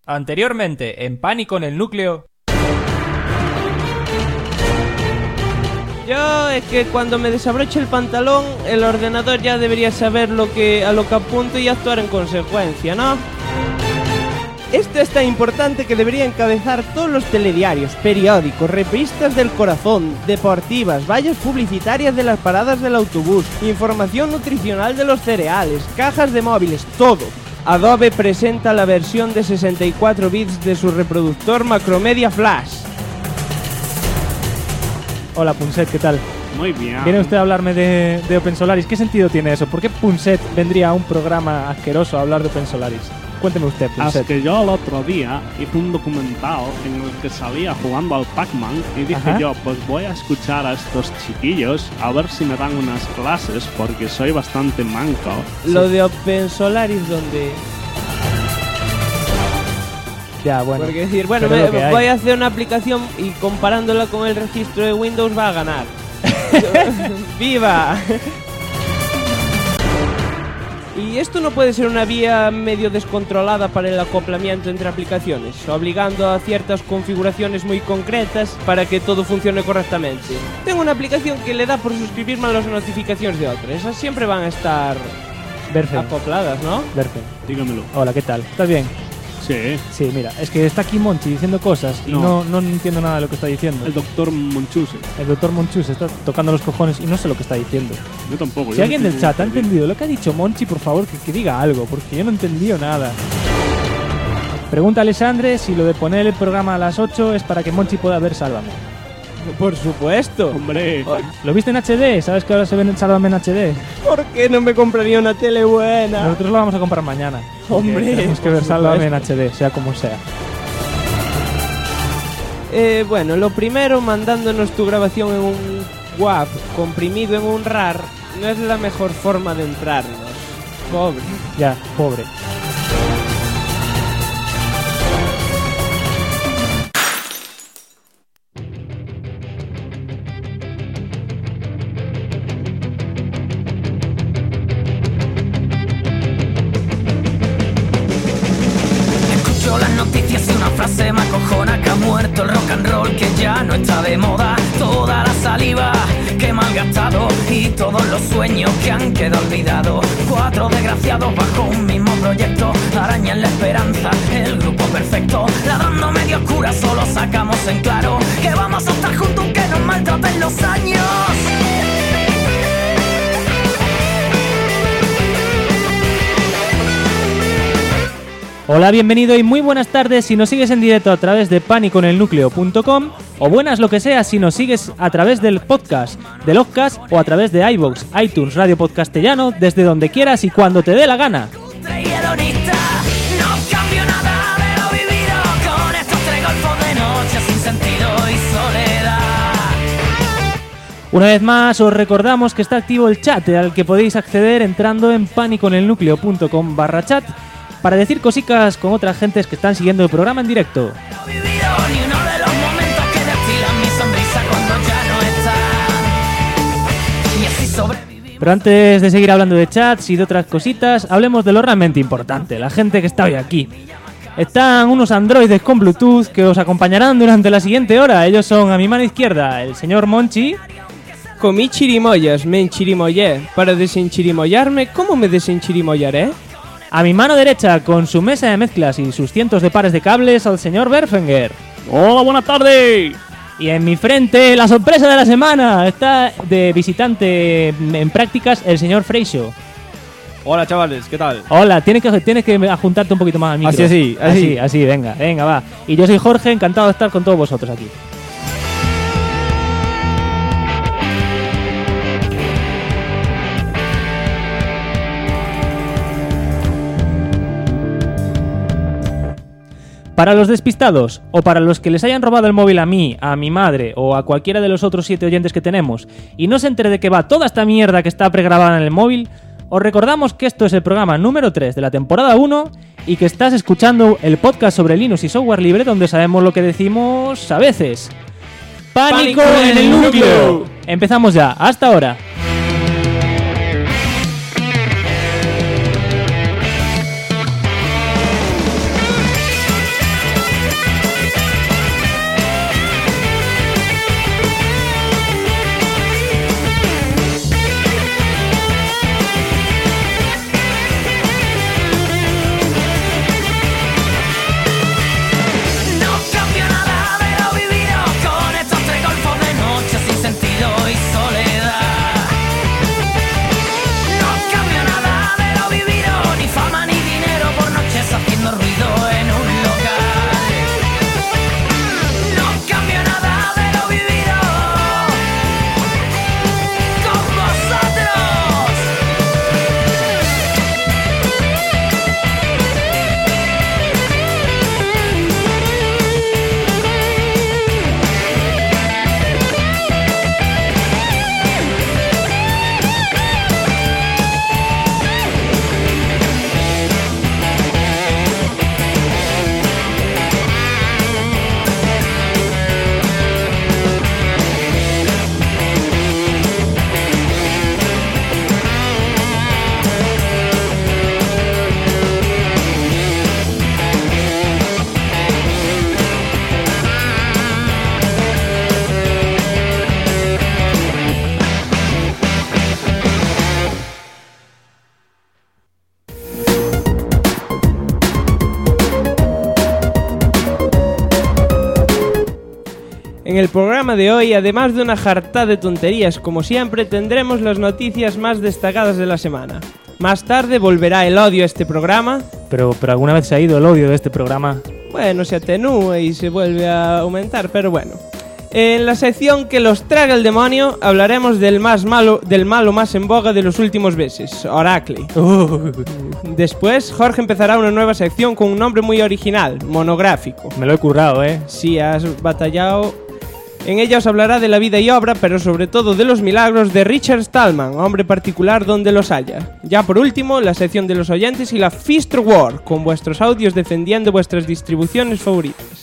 Anteriormente, en Pánico en el Núcleo. Yo es que cuando me desabroche el pantalón, el ordenador ya debería saber a lo que apunto y actuar en consecuencia, ¿no? Esto es tan importante que debería encabezar todos los telediarios, periódicos, revistas del corazón, deportivas, vallas publicitarias de las paradas del autobús, información nutricional de los cereales, cajas de móviles, todo. Adobe presenta la versión de 64 bits de su reproductor Macromedia Flash. Hola Punset, ¿qué tal? Muy bien. Viene usted a hablarme de OpenSolaris. ¿Qué sentido tiene eso? ¿Por qué Punset vendría a un programa asqueroso a hablar de OpenSolaris? Cuénteme usted, Punset. Es que yo el otro día hice un documental en el que salía jugando al Pac-Man y dije yo, pues voy a escuchar a estos chiquillos a ver si me dan unas clases porque soy bastante manco. Lo de OpenSolaris, ¿dónde? Ya, bueno. Porque decir, bueno, voy a hacer una aplicación y comparándola con el registro de Windows va a ganar. ¡Viva! Y esto no puede ser una vía medio descontrolada para el acoplamiento entre aplicaciones, obligando a ciertas configuraciones muy concretas para que todo funcione correctamente. Tengo una aplicación que le da por suscribirme a las notificaciones de otras. Esas siempre van a estar acopladas, ¿no? Perfecto. Dígamelo. Hola, ¿qué tal? ¿Estás bien? Sí. Sí, mira, es que está aquí Monchi diciendo cosas y no entiendo nada de lo que está diciendo. El doctor Monchuse. El doctor Monchuse está tocando los cojones y no sé lo que está diciendo. Yo tampoco. Si alguien del chat ha entendido lo que ha dicho Monchi, por favor, que diga algo, porque yo no he entendido nada. Pregunta a Alessandre si lo de poner el programa a las 8 es para que Monchi pueda ver Sálvame. Por supuesto. Hombre. ¿Lo viste en HD? ¿Sabes que ahora se ve en Sálvame en HD? ¿Por qué no me compraría una tele buena? Nosotros lo vamos a comprar mañana. Hombre, tenemos que ver Sálvame en HD, sea como sea. Bueno, lo primero, mandándonos tu grabación en un WAV comprimido en un RAR, no es la mejor forma de entrarnos. Pobre. Ya, pobre. Se me acojona que ha muerto el rock and roll, que ya no está de moda. Toda la saliva que malgastado y todos los sueños que han quedado olvidados. 4 desgraciados bajo un mismo proyecto arañan la esperanza, el grupo perfecto. Ladrando medio oscura solo sacamos en claro que vamos a estar juntos aunque nos maltraten los años. Hola, bienvenido y muy buenas tardes si nos sigues en directo a través de paniconelnucleo.com o buenas lo que sea si nos sigues a través del podcast, del Ozzcast o a través de iVoox, iTunes, Radio Podcastellano, desde donde quieras y cuando te dé la gana. Una vez más os recordamos que está activo el chat al que podéis acceder entrando en paniconelnucleo.com/chat para decir cositas con otras gentes que están siguiendo el programa en directo. Pero antes de seguir hablando de chats y de otras cositas, hablemos de lo realmente importante, la gente que está hoy aquí. Están unos androides con Bluetooth que os acompañarán durante la siguiente hora. Ellos son a mi mano izquierda el señor Monchi. Comí chirimoyas, me enchirimoyé. Para desenchirimollarme, ¿cómo me desenchirimollaré? A mi mano derecha, con su mesa de mezclas y sus cientos de pares de cables, al señor Berfenger. ¡Hola, buenas tardes! Y en mi frente, la sorpresa de la semana, está de visitante en prácticas el señor Freixo. Hola, chavales, ¿qué tal? Hola, tienes que ajuntarte un poquito más al micro. Así, venga, va. Y yo soy Jorge, encantado de estar con todos vosotros aquí. Para los despistados, o para los que les hayan robado el móvil a mí, a mi madre, o a cualquiera de los otros 7 oyentes que tenemos, y no se entere de que va toda esta mierda que está pregrabada en el móvil, os recordamos que esto es el programa número 3 de la temporada 1, y que estás escuchando el podcast sobre Linux y software libre, donde sabemos lo que decimos a veces. ¡Pánico en el núcleo! Empezamos ya, hasta ahora. En el programa de hoy, además de una jarta de tonterías como siempre, tendremos las noticias más destacadas de la semana. Más tarde volverá el odio a este programa. Pero alguna vez se ha ido el odio de este programa. Bueno, se atenúa y se vuelve a aumentar, pero bueno. En la sección que los traga el demonio, hablaremos del malo más en boga de los últimos meses, Oracle. Después, Jorge empezará una nueva sección con un nombre muy original, monográfico. Me lo he currado, ¿eh? Sí, has batallado. En ella os hablará de la vida y obra, pero sobre todo de los milagros de Richard Stallman, hombre particular donde los haya. Ya por último, la sección de los oyentes y la Fist War, con vuestros audios defendiendo vuestras distribuciones favoritas.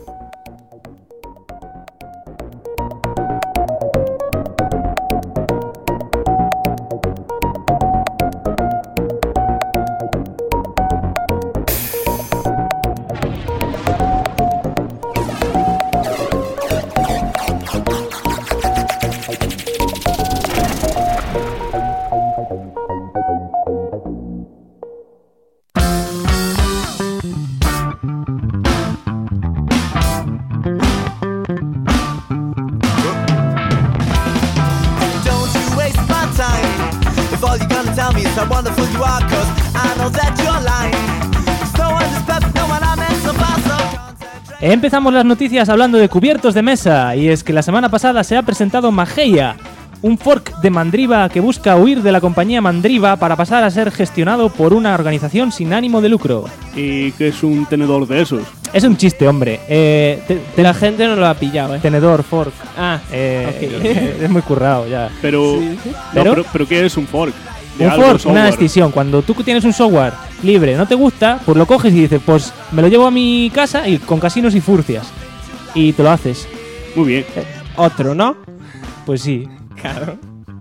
Empezamos las noticias hablando de cubiertos de mesa, y es que la semana pasada se ha presentado Mageia, un fork de Mandriva que busca huir de la compañía Mandriva para pasar a ser gestionado por una organización sin ánimo de lucro. ¿Y qué es un tenedor de esos? Es un chiste, hombre. La gente no lo ha pillado, ¿eh? Tenedor, fork. Okay. Es muy currado ya. Pero, Sí. ¿Pero qué es un fork? Un fork, una decisión. Cuando tú tienes un software libre, no te gusta, pues lo coges y dices, pues me lo llevo a mi casa y con casinos y furcias. Y te lo haces. Muy bien. Otro, ¿no? Pues sí. Claro.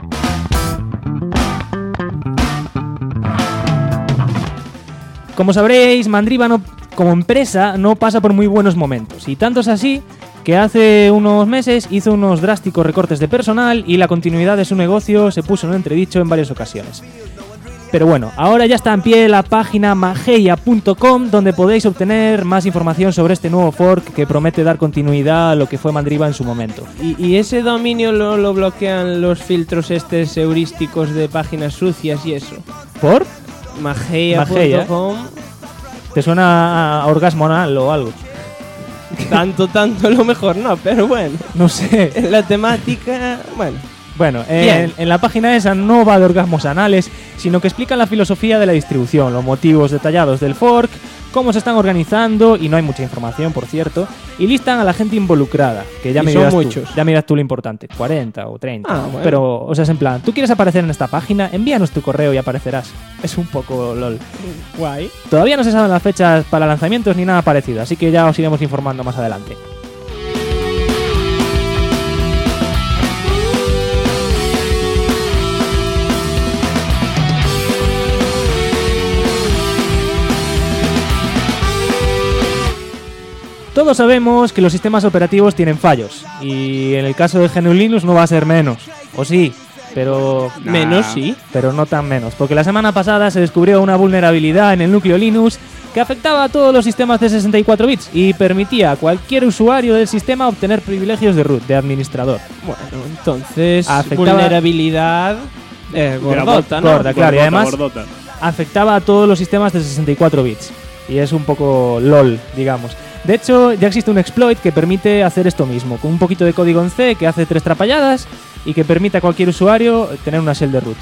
Como sabréis, Mandriva como empresa no pasa por muy buenos momentos. Y tanto es así que hace unos meses hizo unos drásticos recortes de personal y la continuidad de su negocio se puso en entredicho en varias ocasiones. Pero bueno, ahora ya está en pie la página mageia.com, donde podéis obtener más información sobre este nuevo fork que promete dar continuidad a lo que fue Mandriva en su momento. ¿Y ese dominio lo bloquean los filtros heurísticos de páginas sucias y eso? ¿Por? Mageia.com. ¿Te suena a orgasmo anal o algo? Tanto, a lo mejor no, pero bueno. No sé. En la temática, bueno. Bueno, en la página esa no va de orgasmos anales, sino que explican la filosofía de la distribución, los motivos detallados del fork, cómo se están organizando, y no hay mucha información, por cierto, y listan a la gente involucrada, que ya me dirás tú, ya miras tú lo importante, 40 o 30, bueno. Pero, o sea, es en plan, ¿tú quieres aparecer en esta página? Envíanos tu correo y aparecerás. Es un poco lol. Guay. Todavía no se saben las fechas para lanzamientos ni nada parecido, así que ya os iremos informando más adelante. Todos sabemos que los sistemas operativos tienen fallos, y en el caso de GNU Linux no va a ser menos, o sí, pero... Menos sí. Pero no tan menos, porque la semana pasada se descubrió una vulnerabilidad en el núcleo Linux que afectaba a todos los sistemas de 64 bits y permitía a cualquier usuario del sistema obtener privilegios de root, de administrador. Bueno, entonces, afectaba... vulnerabilidad gordota, ¿no? Gorda, claro, y además gordota. afectaba a todos los sistemas de 64 bits. Y es un poco LOL, digamos. De hecho, ya existe un exploit que permite hacer esto mismo, con un poquito de código en C que hace 3 trapalladas y que permite a cualquier usuario tener una shell de root.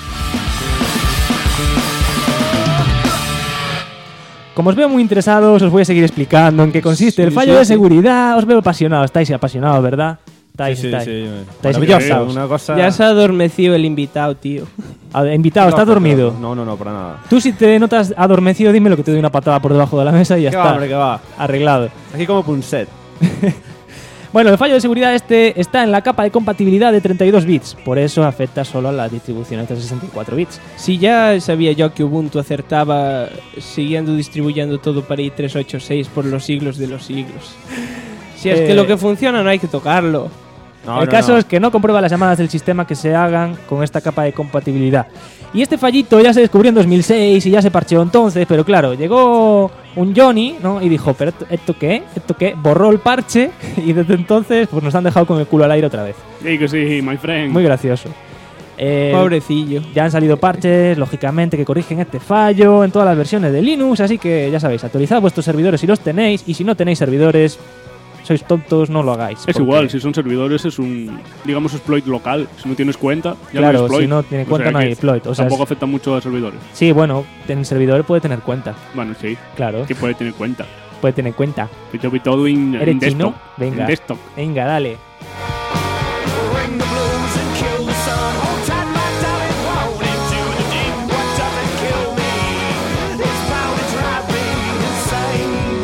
Como os veo muy interesados, os voy a seguir explicando en qué consiste el fallo de seguridad. Os veo apasionados, estáis apasionados, ¿verdad? Sí. Estáis Maravilloso, una cosa... Ya se ha adormecido el invitado, tío. Invitado, ¿estás dormido? No, para nada. Tú, si te notas adormecido, dime lo que te doy una patada por debajo de la mesa y ya ¿Qué está. va, hombre, qué va? Arreglado. Aquí como Punset. Bueno, el fallo de seguridad está en la capa de compatibilidad de 32 bits, por eso afecta solo a las distribuciones de 64 bits. Si ya sabía yo que Ubuntu acertaba distribuyendo todo para i386 por los siglos de los siglos. Si es que lo que funciona no hay que tocarlo. El caso es que no comprueba las llamadas del sistema que se hagan con esta capa de compatibilidad. Y este fallito ya se descubrió en 2006 y ya se parcheó entonces, pero claro, llegó un Johnny, ¿no? Y dijo, ¿pero esto qué? ¿Esto qué? Borró el parche y desde entonces pues nos han dejado con el culo al aire otra vez. Sí, que sí, my friend. Muy gracioso. Pobrecillo. Ya han salido parches, lógicamente, que corrigen este fallo en todas las versiones de Linux, así que ya sabéis, actualizad vuestros servidores si los tenéis, y si no tenéis servidores, sois tontos, no lo hagáis. Es porque- igual, si son servidores es un, digamos, exploit local. Si no tienes cuenta, ya Claro, no hay exploit. si no tiene O cuenta sea no hay que exploit. O sea, tampoco afecta mucho a servidores. sí, bueno, en servidor puede tener cuenta, Bueno, sí, claro, que puede tener cuenta. puede tener cuenta. Yo vi todo en ¿Eres chino? desktop. Venga. En desktop. Venga, dale. Ring the blues and kill the sun. Hold tight, my darling, won't into the deep. What doesn't kill me is bound to drive me insane.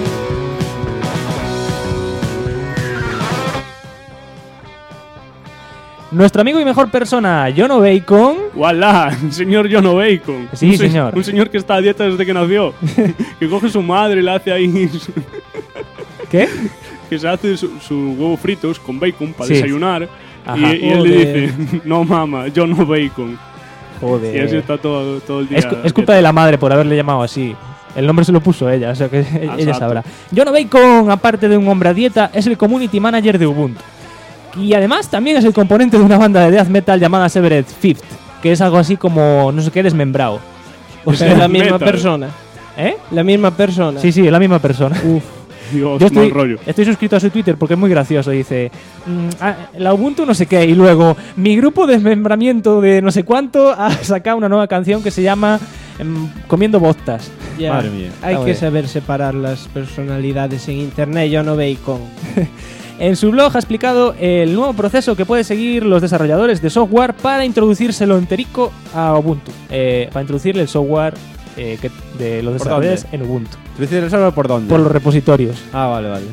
Nuestro amigo y mejor persona, Jono Bacon. ¡Wala! Señor Jono Bacon. Sí, Un señor. Un señor que está a dieta desde que nació. Que coge su madre y le hace ahí. ¿Qué? Que se hace su huevo fritos con bacon para Sí. desayunar. Ajá. Y él le dice: no, mamá, yo no bacon. Joder. Y así está todo el día. Es culpa de la madre por haberle llamado así. El nombre se lo puso ella, o sea que ella Exacto. sabrá. Jono Bacon, aparte de un hombre a dieta, es el community manager de Ubuntu. Y además también es el componente de una banda de death metal llamada Severed Fifth, que es algo así como no sé qué desmembrado. O sea, es la misma Metal. persona. ¿Eh? La misma persona. Sí, sí, es la misma persona. Dios, Yo mal rollo. estoy suscrito a su Twitter porque es muy gracioso. Dice, la Ubuntu no sé qué, y luego mi grupo de desmembramiento de no sé cuánto ha sacado una nueva canción que se llama Comiendo Bostas. Ya. Madre mía. Hay Está que bien. saber separar las personalidades en internet. Yo no Bacon. En su blog ha explicado el nuevo proceso que pueden seguir los desarrolladores de software para introducírselo enterico a Ubuntu. Para introducirle el software de los ¿Por desarrolladores en Ubuntu. ¿Tú dices el server por dónde? Por los repositorios. Ah, vale, vale.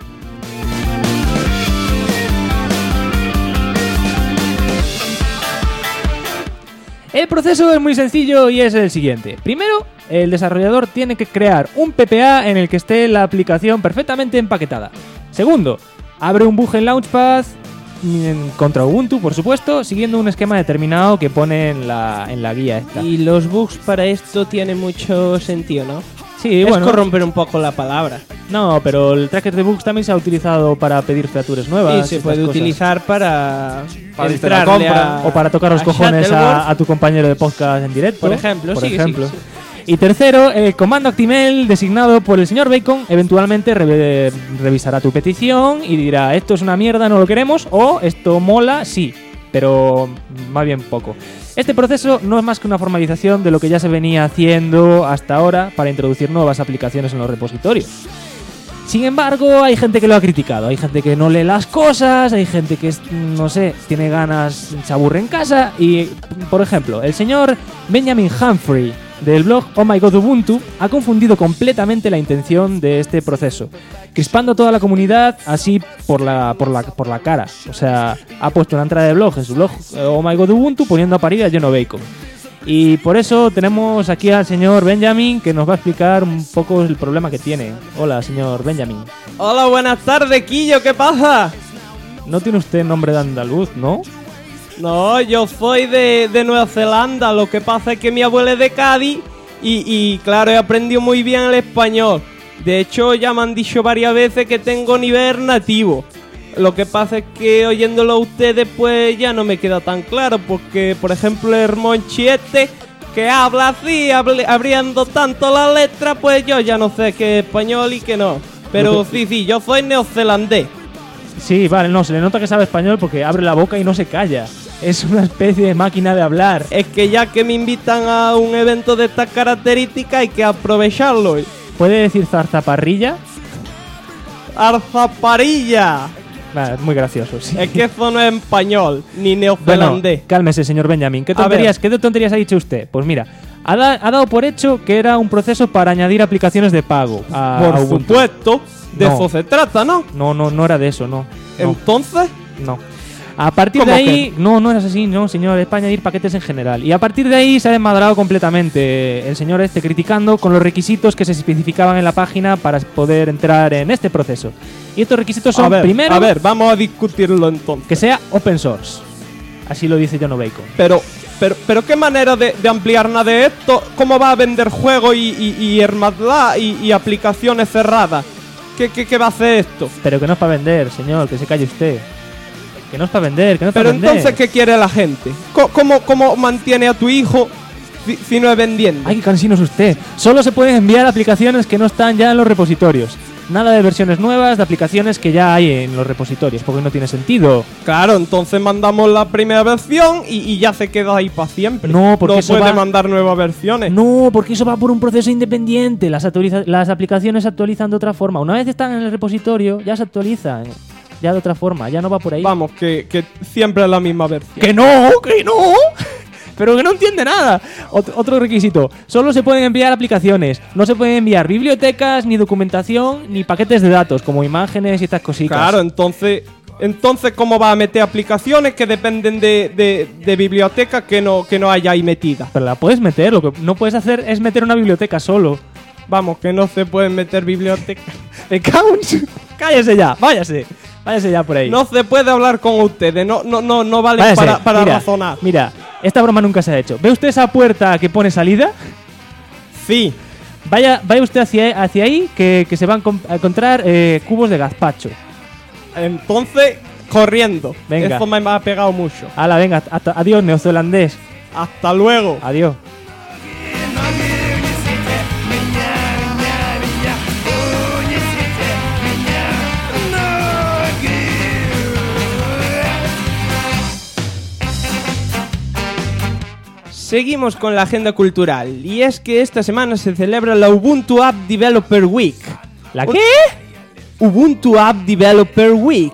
El proceso es muy sencillo y es el siguiente. Primero, el desarrollador tiene que crear un PPA en el que esté la aplicación perfectamente empaquetada. Segundo, abre un bug en Launchpad contra Ubuntu, por supuesto, siguiendo un esquema determinado que pone en la guía esta. Y los bugs para esto tienen mucho sentido, ¿no? Sí, Es bueno, corromper un poco la palabra. no, pero el tracker de bugs también se ha utilizado para pedir features nuevas. Y se estas puede cosas. utilizar para Para irte a la entrarle compra. O para tocar los a cojones Shuttleworth. a tu compañero de podcast en directo. Por ejemplo, por sigue, ejemplo. sigue, Y tercero, el comando Actimel designado por el señor Bacon eventualmente revisará tu petición y dirá esto es una mierda, no lo queremos, o esto mola, sí, pero más bien poco. Este proceso no es más que una formalización de lo que ya se venía haciendo hasta ahora para introducir nuevas aplicaciones en los repositorios. Sin embargo, hay gente que lo ha criticado, hay gente que no lee las cosas, hay gente que, no sé, tiene ganas, se aburre en casa y, por ejemplo, el señor Benjamin Humphrey del blog Oh My God Ubuntu ha confundido completamente la intención de este proceso, crispando a toda la comunidad así por la cara. O sea, ha puesto una entrada de blog en su blog Oh My God Ubuntu poniendo a parir a Jono Bacon. Y por eso tenemos aquí al señor Benjamin que nos va a explicar un poco el problema que tiene. Hola, señor Benjamin. Hola, buenas tardes, Quillo, ¿qué pasa? No tiene usted nombre de andaluz, ¿no? No, yo soy de Nueva Zelanda, lo que pasa es que mi abuela es de Cádiz y claro, he aprendido muy bien el español. De hecho, ya me han dicho varias veces que tengo nivel nativo. Lo que pasa es que oyéndolo a ustedes pues ya no me queda tan claro, porque por ejemplo el Monchi este que habla así, abriendo tanto la letra, pues yo ya no sé qué es español y qué no. Pero sí, yo soy neozelandés. Sí, vale, no, se le nota que sabe español porque abre la boca y no se calla. Es una especie de máquina de hablar. Es que ya que me invitan a un evento de estas características hay que aprovecharlo. ¿Puede decir zarzaparrilla? ¡Arzaparilla! Vale, es muy gracioso, sí. Es que eso no es español, ni Bueno, neozelandés. cálmese, señor Benjamin. ¿Qué A ver. tonterías ha dicho usted? Pues mira, ha dado por hecho que era un proceso para añadir aplicaciones de pago a Por Ubuntu. supuesto, de No. eso se trata, ¿no? No era de eso, no. Entonces, No. A partir de ¿Cómo ahí, no es así, no, señor, es para añadir paquetes en general. Y a partir de ahí se ha desmadrado completamente el señor este criticando con los requisitos que se especificaban en la página para poder entrar en este proceso. Y estos requisitos son, primero, a ver, vamos a discutirlo entonces. que sea open source. Así lo dice Jono Bacon. Pero Pero qué manera de ampliar nada de esto. ¿Cómo va a vender juego y hermandad y aplicaciones cerradas? ¿Qué va a hacer esto? Pero que no es para vender, señor, que se calle usted. Que no es para vender, que no es para Pero vender. entonces, ¿qué quiere la gente? ¿Cómo mantiene a tu hijo si no es vendiendo? Ay, qué cansino es usted. Solo se pueden enviar aplicaciones que no están ya en los repositorios. Nada de versiones nuevas de aplicaciones que ya hay en los repositorios, porque no tiene sentido. Claro, entonces mandamos la primera versión y ya se queda ahí para siempre. No, porque eso puede va- mandar nuevas versiones. No, porque eso va por un proceso independiente. Las aplicaciones se actualizan de otra forma. Una vez están en el repositorio, ya se actualizan. Ya de otra forma, ya no va por ahí. Vamos, que siempre es la misma versión. ¡Que no! ¡Que no! Pero que no entiende nada. Otro requisito. Solo se pueden enviar aplicaciones. No se pueden enviar bibliotecas, ni documentación, ni paquetes de datos, como imágenes y estas cositas. Claro, entonces ¿cómo va a meter aplicaciones que dependen de biblioteca que no haya ahí metida? Pero la puedes meter. Lo que no puedes hacer es meter una biblioteca solo. Vamos, que no se pueden meter bibliotecas. ¡Me cago en... ¡Cállese ya! ¡Váyase! Váyase ya por ahí. No se puede hablar con ustedes. No vale Váyase. para Mira, razonar. Mira, esta broma nunca se ha hecho. ¿Ve usted esa puerta que pone salida? Sí. Vaya usted hacia ahí, que se van a encontrar cubos de gazpacho. Entonces, corriendo. Venga. Esto me ha pegado mucho. Hala, venga, adiós, neozelandés. Hasta luego. Adiós. Seguimos con la agenda cultural. Y es que esta semana se celebra la Ubuntu App Developer Week. ¿La qué? Ubuntu App Developer Week.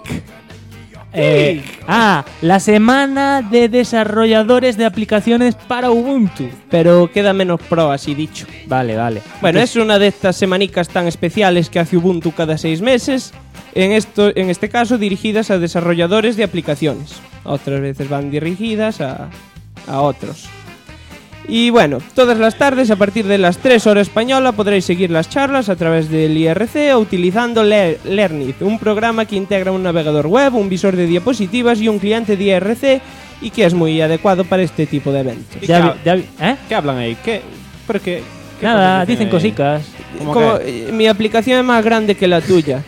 La semana de desarrolladores de aplicaciones para Ubuntu. Pero queda menos pro, así dicho. Vale. Bueno, es una de estas semanicas tan especiales que hace Ubuntu cada 6 meses. En este caso, dirigidas a desarrolladores de aplicaciones. Otras veces van dirigidas a otros. Y bueno, todas las tardes a partir de las 3 horas española podréis seguir las charlas a través del IRC o utilizando Learnit, un programa que integra un navegador web, un visor de diapositivas y un cliente de IRC y que es muy adecuado para este tipo de eventos. ¿Qué hablan ahí? ¿Por qué? ¿Qué Nada, cosas dicen ahí? cositas. Como, mi aplicación es más grande que la tuya.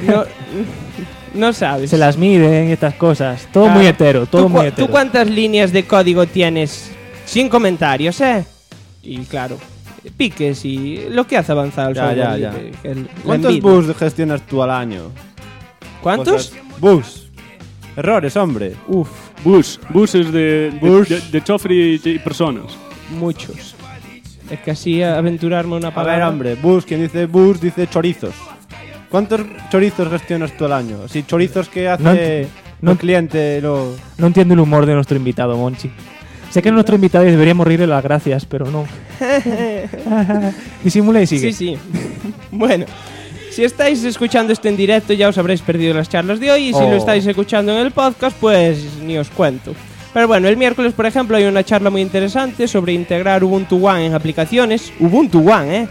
No sabes. Se las miden y estas cosas. Todo Claro. muy hetero, todo muy hetero. ¿Tú cuántas líneas de código tienes? Sin comentarios, Y claro, piques y lo que hace avanzar el software. Ya. La ¿Cuántos envidia. bugs gestionas tú al año? ¿Cuántos? Bugs. Errores, hombre. Uf, Buses de chofre y personas. muchos. Es que así aventurarme una A ver, palabra. hombre, bugs, quien dice bugs dice chorizos. ¿Cuántos chorizos gestionas tú al año? Si chorizos que hace el cliente lo... No entiendo el humor de nuestro invitado, Monchi. Sé que es nuestro invitado y deberíamos reírle las gracias, pero no. Disimula y sigue. Sí. Bueno, si estáis escuchando esto en directo ya os habréis perdido las charlas de hoy y si lo estáis escuchando en el podcast pues ni os cuento. Pero bueno, el miércoles por ejemplo hay una charla muy interesante sobre integrar Ubuntu One en aplicaciones. Ubuntu One,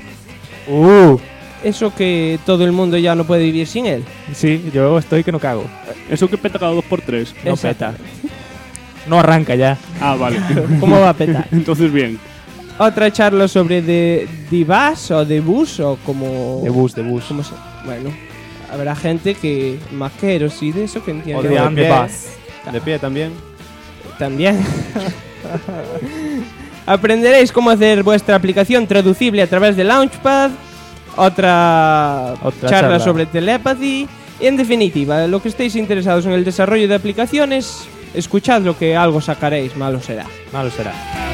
Eso que todo el mundo ya no puede vivir sin él. Sí, yo estoy que no cago. Eso que peta cada 2x3. No Exacto. peta. No arranca ya. Ah, vale. ¿Cómo va a petar? Entonces bien. Otra charla sobre de bus o de bus o como... De bus. ¿Cómo se...? Bueno, habrá gente que... Maqueros y de eso que entiende. O de de on the pie. bus. De pie también. También. Aprenderéis cómo hacer vuestra aplicación traducible a través de Launchpad. Otra charla sobre telepathy. Y en definitiva, lo que estéis interesados en el desarrollo de aplicaciones, escuchad lo que algo sacaréis, malo será. Malo será.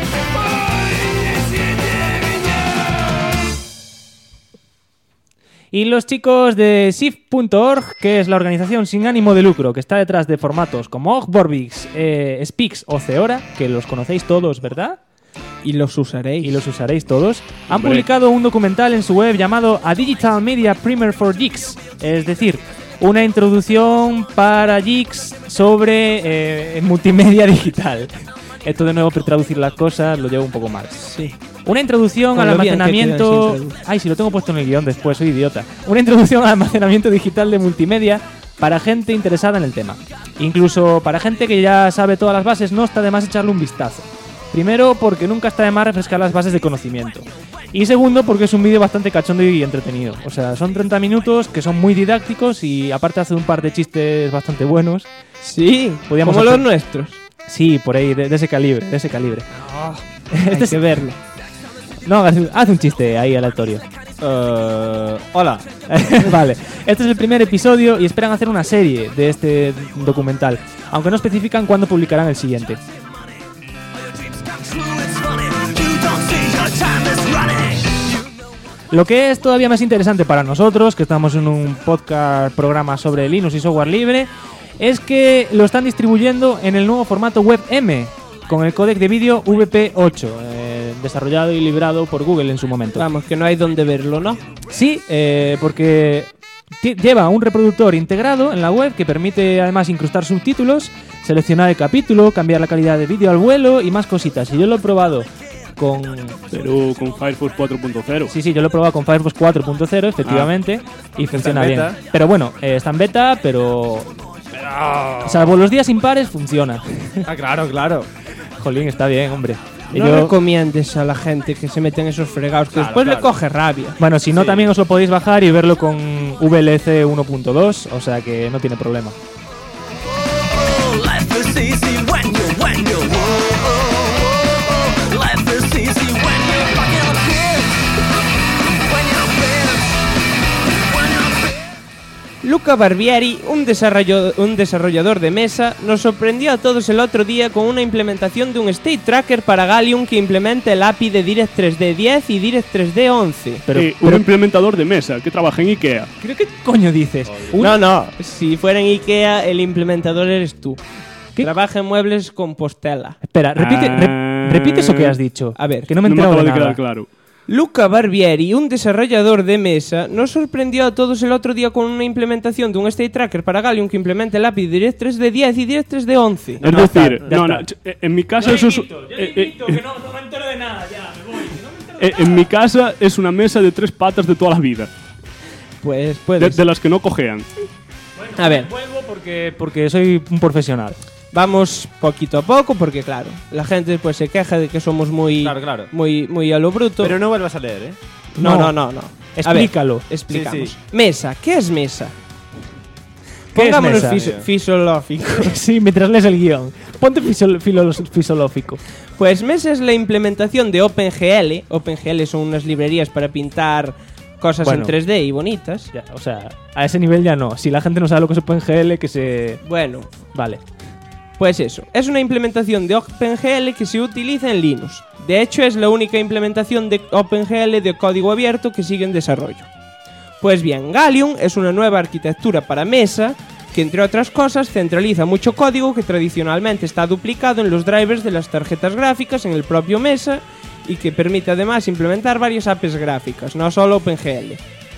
Y los chicos de Shift.org, que es la organización sin ánimo de lucro que está detrás de formatos como Ogborbix, Speaks o Ceora, que los conocéis todos, ¿verdad? Y los usaréis. Y los usaréis todos, han publicado un documental en su web llamado A Digital Media Primer for Geeks, es decir, una introducción para geeks sobre multimedia digital. Esto de nuevo, por traducir las cosas, lo llevo un poco mal. Sí. Una introducción Con al lo bien que almacenamiento... quedan sin traducir. Ay, si lo tengo puesto en el guión después, soy idiota. Una introducción al almacenamiento digital de multimedia para gente interesada en el tema. Incluso para gente que ya sabe todas las bases, no está de más echarle un vistazo. Primero, porque nunca está de más refrescar las bases de conocimiento. Y segundo, porque es un vídeo bastante cachondo y entretenido. O sea, son 30 minutos que son muy didácticos y aparte hace un par de chistes bastante buenos. Sí, Podíamos como hacer- los nuestros. Sí, por ahí, de ese calibre, de ese calibre. Hay que verlo. No, haz un chiste ahí aleatorio. Hola. Vale, este es el primer episodio y esperan hacer una serie de este documental, aunque no especifican cuándo publicarán el siguiente. Lo que es todavía más interesante para nosotros, que estamos en un programa sobre Linux y software libre, es que lo están distribuyendo en el nuevo formato WebM, con el códec de vídeo VP8, desarrollado y librado por Google en su momento. Vamos, que no hay donde verlo, ¿no? Sí, porque lleva un reproductor integrado en la web que permite además incrustar subtítulos, seleccionar el capítulo, cambiar la calidad de vídeo al vuelo y más cositas. Y yo lo he probado con... Pero con Firefox 4.0. Sí, yo lo he probado con Firefox 4.0, efectivamente, y funciona en bien. beta. Pero bueno, está en beta, pero... Salvo los días impares, funciona. Ah, claro. Jolín, está bien, hombre. No Yo- recomiendes a la gente que se mete en esos fregados, que Claro, después le claro. coge rabia. Bueno, si no, también os lo podéis bajar y verlo con VLC 1.2, o sea que no tiene problema. Life is easy when you Life is easy when you fucking appear. When you Luca Barbieri, un desarrollador de mesa, nos sorprendió a todos el otro día con una implementación de un State Tracker para Gallium que implementa el API de Direct3D 10 y Direct3D 11. Un implementador de mesa que trabaja en IKEA. ¿Qué coño dices? No, si fuera en IKEA, el implementador eres tú. ¿Qué? Trabaja en muebles Compostela. Espera, repite eso que has dicho. A ver, que no me he No me enterado acaba de de nada. quedar claro. Luca Barbieri, un desarrollador de mesa, nos sorprendió a todos el otro día con una implementación de un State Tracker para Gallium que implementa el API de Direct3D 10 y Direct3D 11. Es decir, en mi casa eso es... no me entero de nada, ya, me voy. En mi casa es una mesa de 3 patas de toda la vida. Pues puedes. De las que no cojean. A ver, Vuelvo porque soy un profesional. vamos poquito a poco porque claro, la gente después se queja de que somos muy Claro. muy a lo bruto. Pero no vuelvas a leer, ¿eh? No. Explícalo. A ver, explicamos. Sí. Mesa, ¿qué es mesa? ¿Qué es Pongámonos mesa? fisiológico. Sí, mientras lees el guión. Ponte fisiológico. Pues Mesa es la implementación de OpenGL. OpenGL son unas librerías para pintar cosas Bueno. en 3D y bonitas. Ya, o sea, a ese nivel ya no. Si la gente no sabe lo que es OpenGL, que se... Bueno, Vale. pues eso. Es una implementación de OpenGL que se utiliza en Linux. De hecho, es la única implementación de OpenGL de código abierto que sigue en desarrollo. Pues bien, Gallium es una nueva arquitectura para Mesa que, entre otras cosas, centraliza mucho código que tradicionalmente está duplicado en los drivers de las tarjetas gráficas en el propio Mesa y que permite además implementar varias APIs gráficas, no solo OpenGL.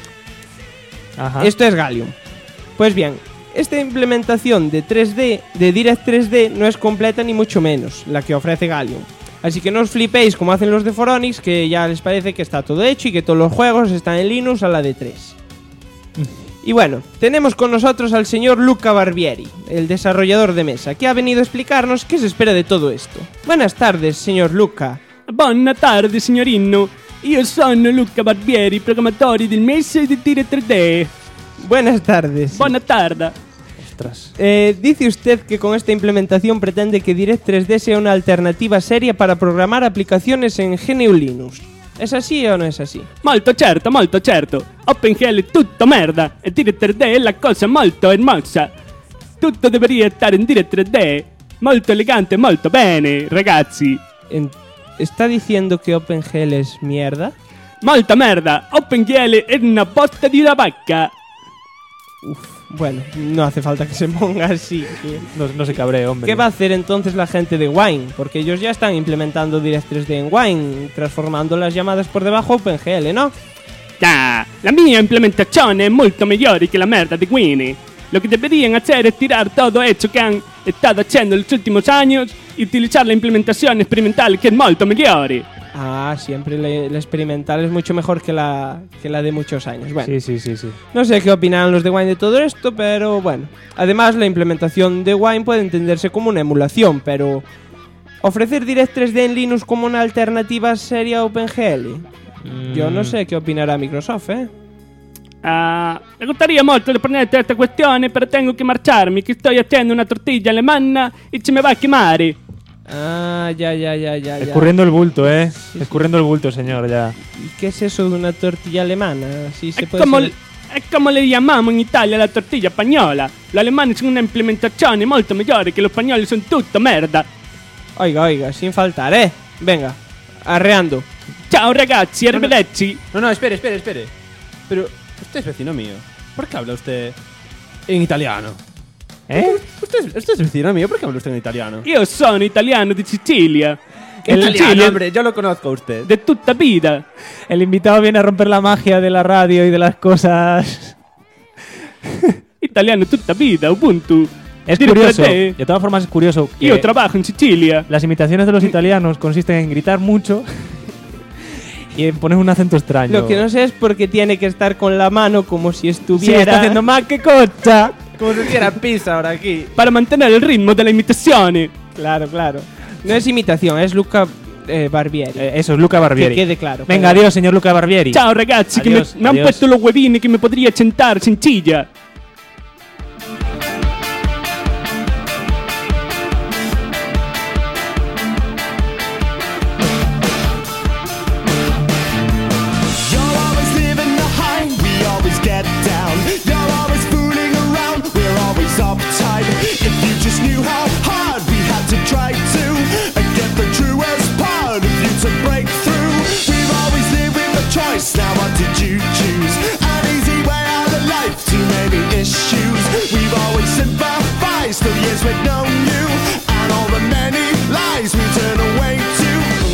Ajá. Esto es Gallium. Pues bien, esta implementación de 3D, de Direct3D, no es completa ni mucho menos, la que ofrece Gallium. Así que no os flipéis como hacen los de Foronix, que ya les parece que está todo hecho y que todos los juegos están en Linux a la de 3. Y bueno, tenemos con nosotros al señor Luca Barbieri, el desarrollador de Mesa, que ha venido a explicarnos qué se espera de todo esto. Buenas tardes, señor Luca. Buona tarde, signorino. Io sono Luca Barbieri, programmatore del mese di Direct3D. Buenas tardes. Buona tarde. Ostras. Dice usted que con esta implementación pretende que Direct3D sea una alternativa seria para programar aplicaciones en GNU Linux. ¿Es así o no es así? Molto certo. OpenGL è tutto merda e Direct3D è la cosa molto hermosa. Tutto deveria stare in Direct3D. Molto elegante, molto bene, ragazzi. ¿Está diciendo que OpenGL es mierda? Molta merda. OpenGL è una bosta di una vacca. Bueno, no hace falta que se ponga así. No se cabree, hombre. ¿Qué va a hacer entonces la gente de Wine? Porque ellos ya están implementando Direct3D en Wine, transformando las llamadas por debajo OpenGL, ¿no? Ah, la mia implementazione è molto migliore che la merda di Winnie. Lo que deberían hacer es tirar todo hecho que han estado haciendo en los últimos años y utilizar la implementación experimental que es molto migliore. Ah, siempre la experimental es mucho mejor que la de muchos años. Bueno, Sí. no sé qué opinarán los de Wine de todo esto, pero bueno. Además, la implementación de Wine puede entenderse como una emulación, pero ¿Ofrecer Direct 3D en Linux como una alternativa seria a OpenGL? Yo no sé qué opinará Microsoft, Me gustaría molto riprendere questa questione, però tengo che marcharmi, che sto haciendo una tortilla alemana y se me va a quemar. Ah, ya. Escurriendo el bulto, Escurriendo el bulto, señor, ya. ¿Y qué es eso de una tortilla alemana? Sí, se È puede come, ser- è come le chiamiamo in Italia la tortilla spagnola. Gli alemani sono una implementazione molto migliore, che lo spagnoli sono tutto merda. Oiga, sin faltar, Venga, arreando. Ciao ragazzi, arrivederci. No, espere. Pero usted es vecino mío. ¿Por qué habla usted en italiano? Usted es vecino mío, ¿por qué habla usted en italiano? Io sono italiano di Sicilia. En In italiano, Sicilia hombre, yo lo conozco a usted. de tutta vida. El invitado viene a romper la magia de la radio y de las cosas. Italiano tutta vida, Ubuntu. Es Direct curioso. 3D. De todas formas, es curioso que Io trabajo in Sicilia. las imitaciones de los italianos consisten en gritar mucho y en poner un acento extraño. Lo que no sé es por qué tiene que estar con la mano como si Sí, estuviera... está haciendo más que cocha. Como si hiciera pizza ahora aquí. Para mantenere il ritmo della imitazione. Claro. No es imitación, es Luca Barbieri. Eso es Luca Barbieri. Que quede claro. Venga, adiós, señor Luca Barbieri. Ciao ragazzi, Adios, che mi hanno adios. puesto los huevini che mi podría sentar sencilla. You're always living the high, we always get down. You're always fooling around, we're always uptight. If you just knew how hard we had to try to get the truest part of you to break through. We've always lived with a choice, now what did you choose? An easy way out of life, too many issues. We've always sympathized the years we've known you, and all the many lies we turn away to.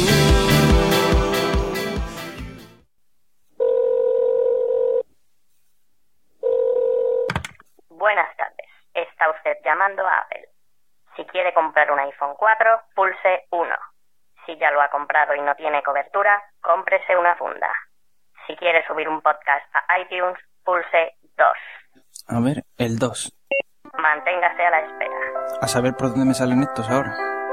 Buenas tardes. Está usted llamando a Apple. Si quiere comprar un iPhone 4, pulse 1. Si ya lo ha comprado y no tiene cobertura, cómprese una funda. Si quiere subir un podcast a iTunes, pulse 2. A ver, el 2. Manténgase a la espera. A saber por dónde me salen estos ahora.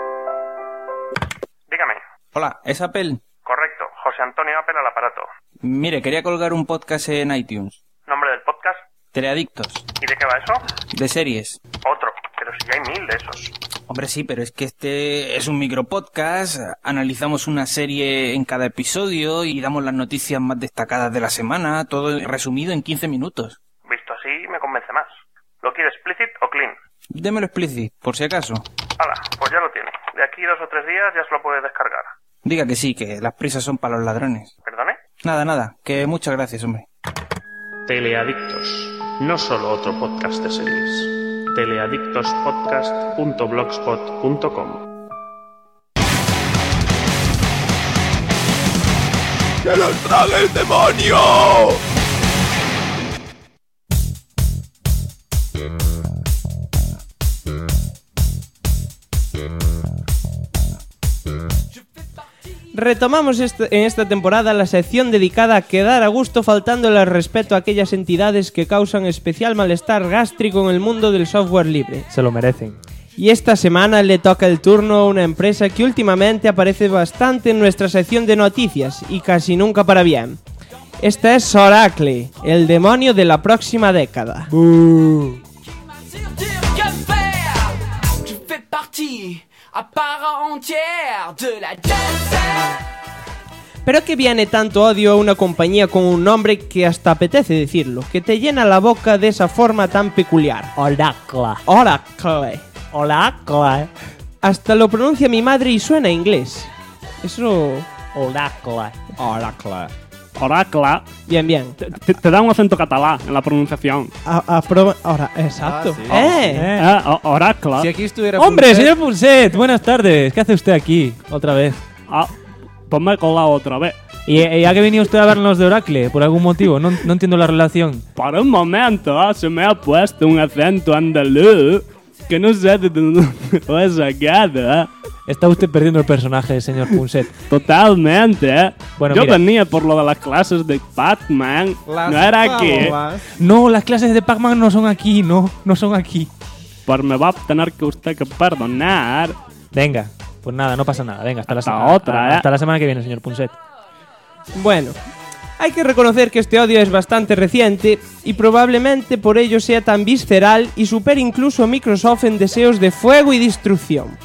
Dígame. Hola, ¿es Apple? Correcto. José Antonio Apple al aparato. Mire, quería colgar un podcast en iTunes. ¿Nombre del podcast? Teleadictos. ¿Y de qué va eso? De series. Otro. Pero si ya hay 1000 de esos. Hombre, sí, pero es que este es un micropodcast. Analizamos una serie en cada episodio y damos las noticias más destacadas de la semana. Todo resumido en 15 minutos. Visto así, me convence más. ¿Lo quiere explicit o clean? Démelo explicit, por si acaso. Hala, pues ya lo tiene. De aquí 2 o 3 días ya se lo puede descargar. Diga que sí, que las prisas son para los ladrones. ¿Perdone? Nada, que muchas gracias, hombre. Teleadictos. No solo otro podcast de series. teleadictospodcast.blogspot.com. ¡Que los trague el demonio! Retomamos en esta temporada la sección dedicada a quedar a gusto faltándole al respeto a aquellas entidades que causan especial malestar gástrico en el mundo del software libre. Se lo merecen. Y esta semana le toca el turno a una empresa que últimamente aparece bastante en nuestra sección de noticias y casi nunca para bien. Esta es Oracle, el demonio de la próxima década. ¿Pero qué viene tanto odio a una compañía con un nombre que hasta apetece decirlo, que te llena la boca de esa forma tan peculiar? Oracle. Oracle. Oracle. Hasta lo pronuncia mi madre y suena inglés. Eso... Oracle. Oracle. Oracle. Bien. Te da un acento catalán en la pronunciación. Ahora, exacto. Ah, sí. Oracle. Si aquí estuviera ¡Hombre, Punset- señor Punset! Buenas tardes. ¿Qué hace usted aquí? Otra vez. Pues me he colado otra vez. ¿Y a qué venía usted a vernos de Oracle? ¿Por algún motivo? No entiendo la relación. Por un momento se me ha puesto un acento andaluz que no sé de dónde lo he sacado. Está usted perdiendo el personaje, señor Punset. Totalmente. Bueno, Yo mira. venía por lo de las clases de Pac-Man. Las No era aquí. pavas. No, las clases de Pac-Man no son aquí, no son aquí. Pues me va a tener que usted que perdonar. Venga, Pues nada, no pasa nada. Venga, hasta Hasta la semana que viene, señor Punset. Bueno, hay que reconocer que este odio es bastante reciente y probablemente por ello sea tan visceral y supere incluso a Microsoft en deseos de fuego y destrucción.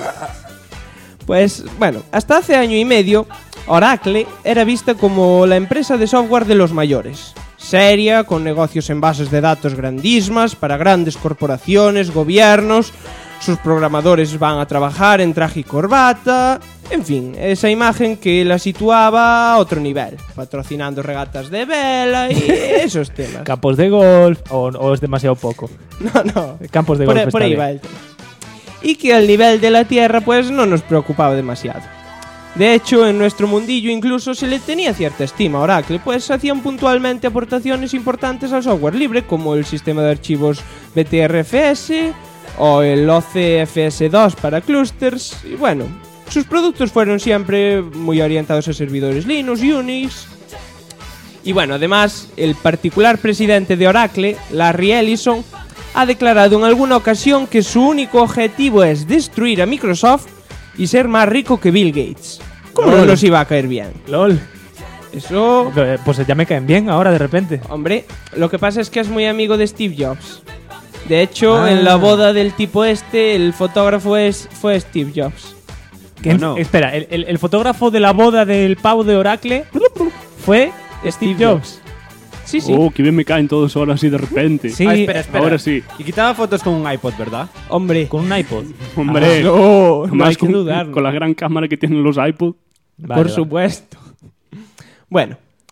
Pues bueno, hasta hace año y medio, Oracle era vista como la empresa de software de los mayores. Seria, con negocios en bases de datos grandísimas para grandes corporaciones, gobiernos. Sus programadores van a trabajar en traje y corbata. En fin, esa imagen que la situaba a otro nivel, patrocinando regatas de vela y esos temas. ¿Campos de golf o es demasiado poco? No. Campos de golf Por ahí está va bien. el tema. Y que al nivel de la Tierra pues no nos preocupaba demasiado. De hecho, en nuestro mundillo incluso se le tenía cierta estima a Oracle, pues hacían puntualmente aportaciones importantes al software libre, como el sistema de archivos BTRFS o el OCFS2 para clusters, y bueno, sus productos fueron siempre muy orientados a servidores Linux, Unix. Y bueno, además, el particular presidente de Oracle, Larry Ellison, ha declarado en alguna ocasión que su único objetivo es destruir a Microsoft y ser más rico que Bill Gates. ¿Cómo no nos iba a caer bien? LOL. Eso... Pues ya me caen bien ahora de repente. Hombre, lo que pasa es que es muy amigo de Steve Jobs. De hecho, en la boda del tipo este, el fotógrafo fue Steve Jobs. Bueno. Espera, el fotógrafo de la boda del pavo de Oracle fue Steve Jobs. Sí. Oh, que bien me caen todos ahora así de repente. Sí, espera. Ahora sí. Y quitaba fotos con un iPod, ¿verdad? Hombre, con un iPod. Hombre, no además hay que dudarlo. con la gran cámara que tienen los iPod. Por supuesto. Bueno,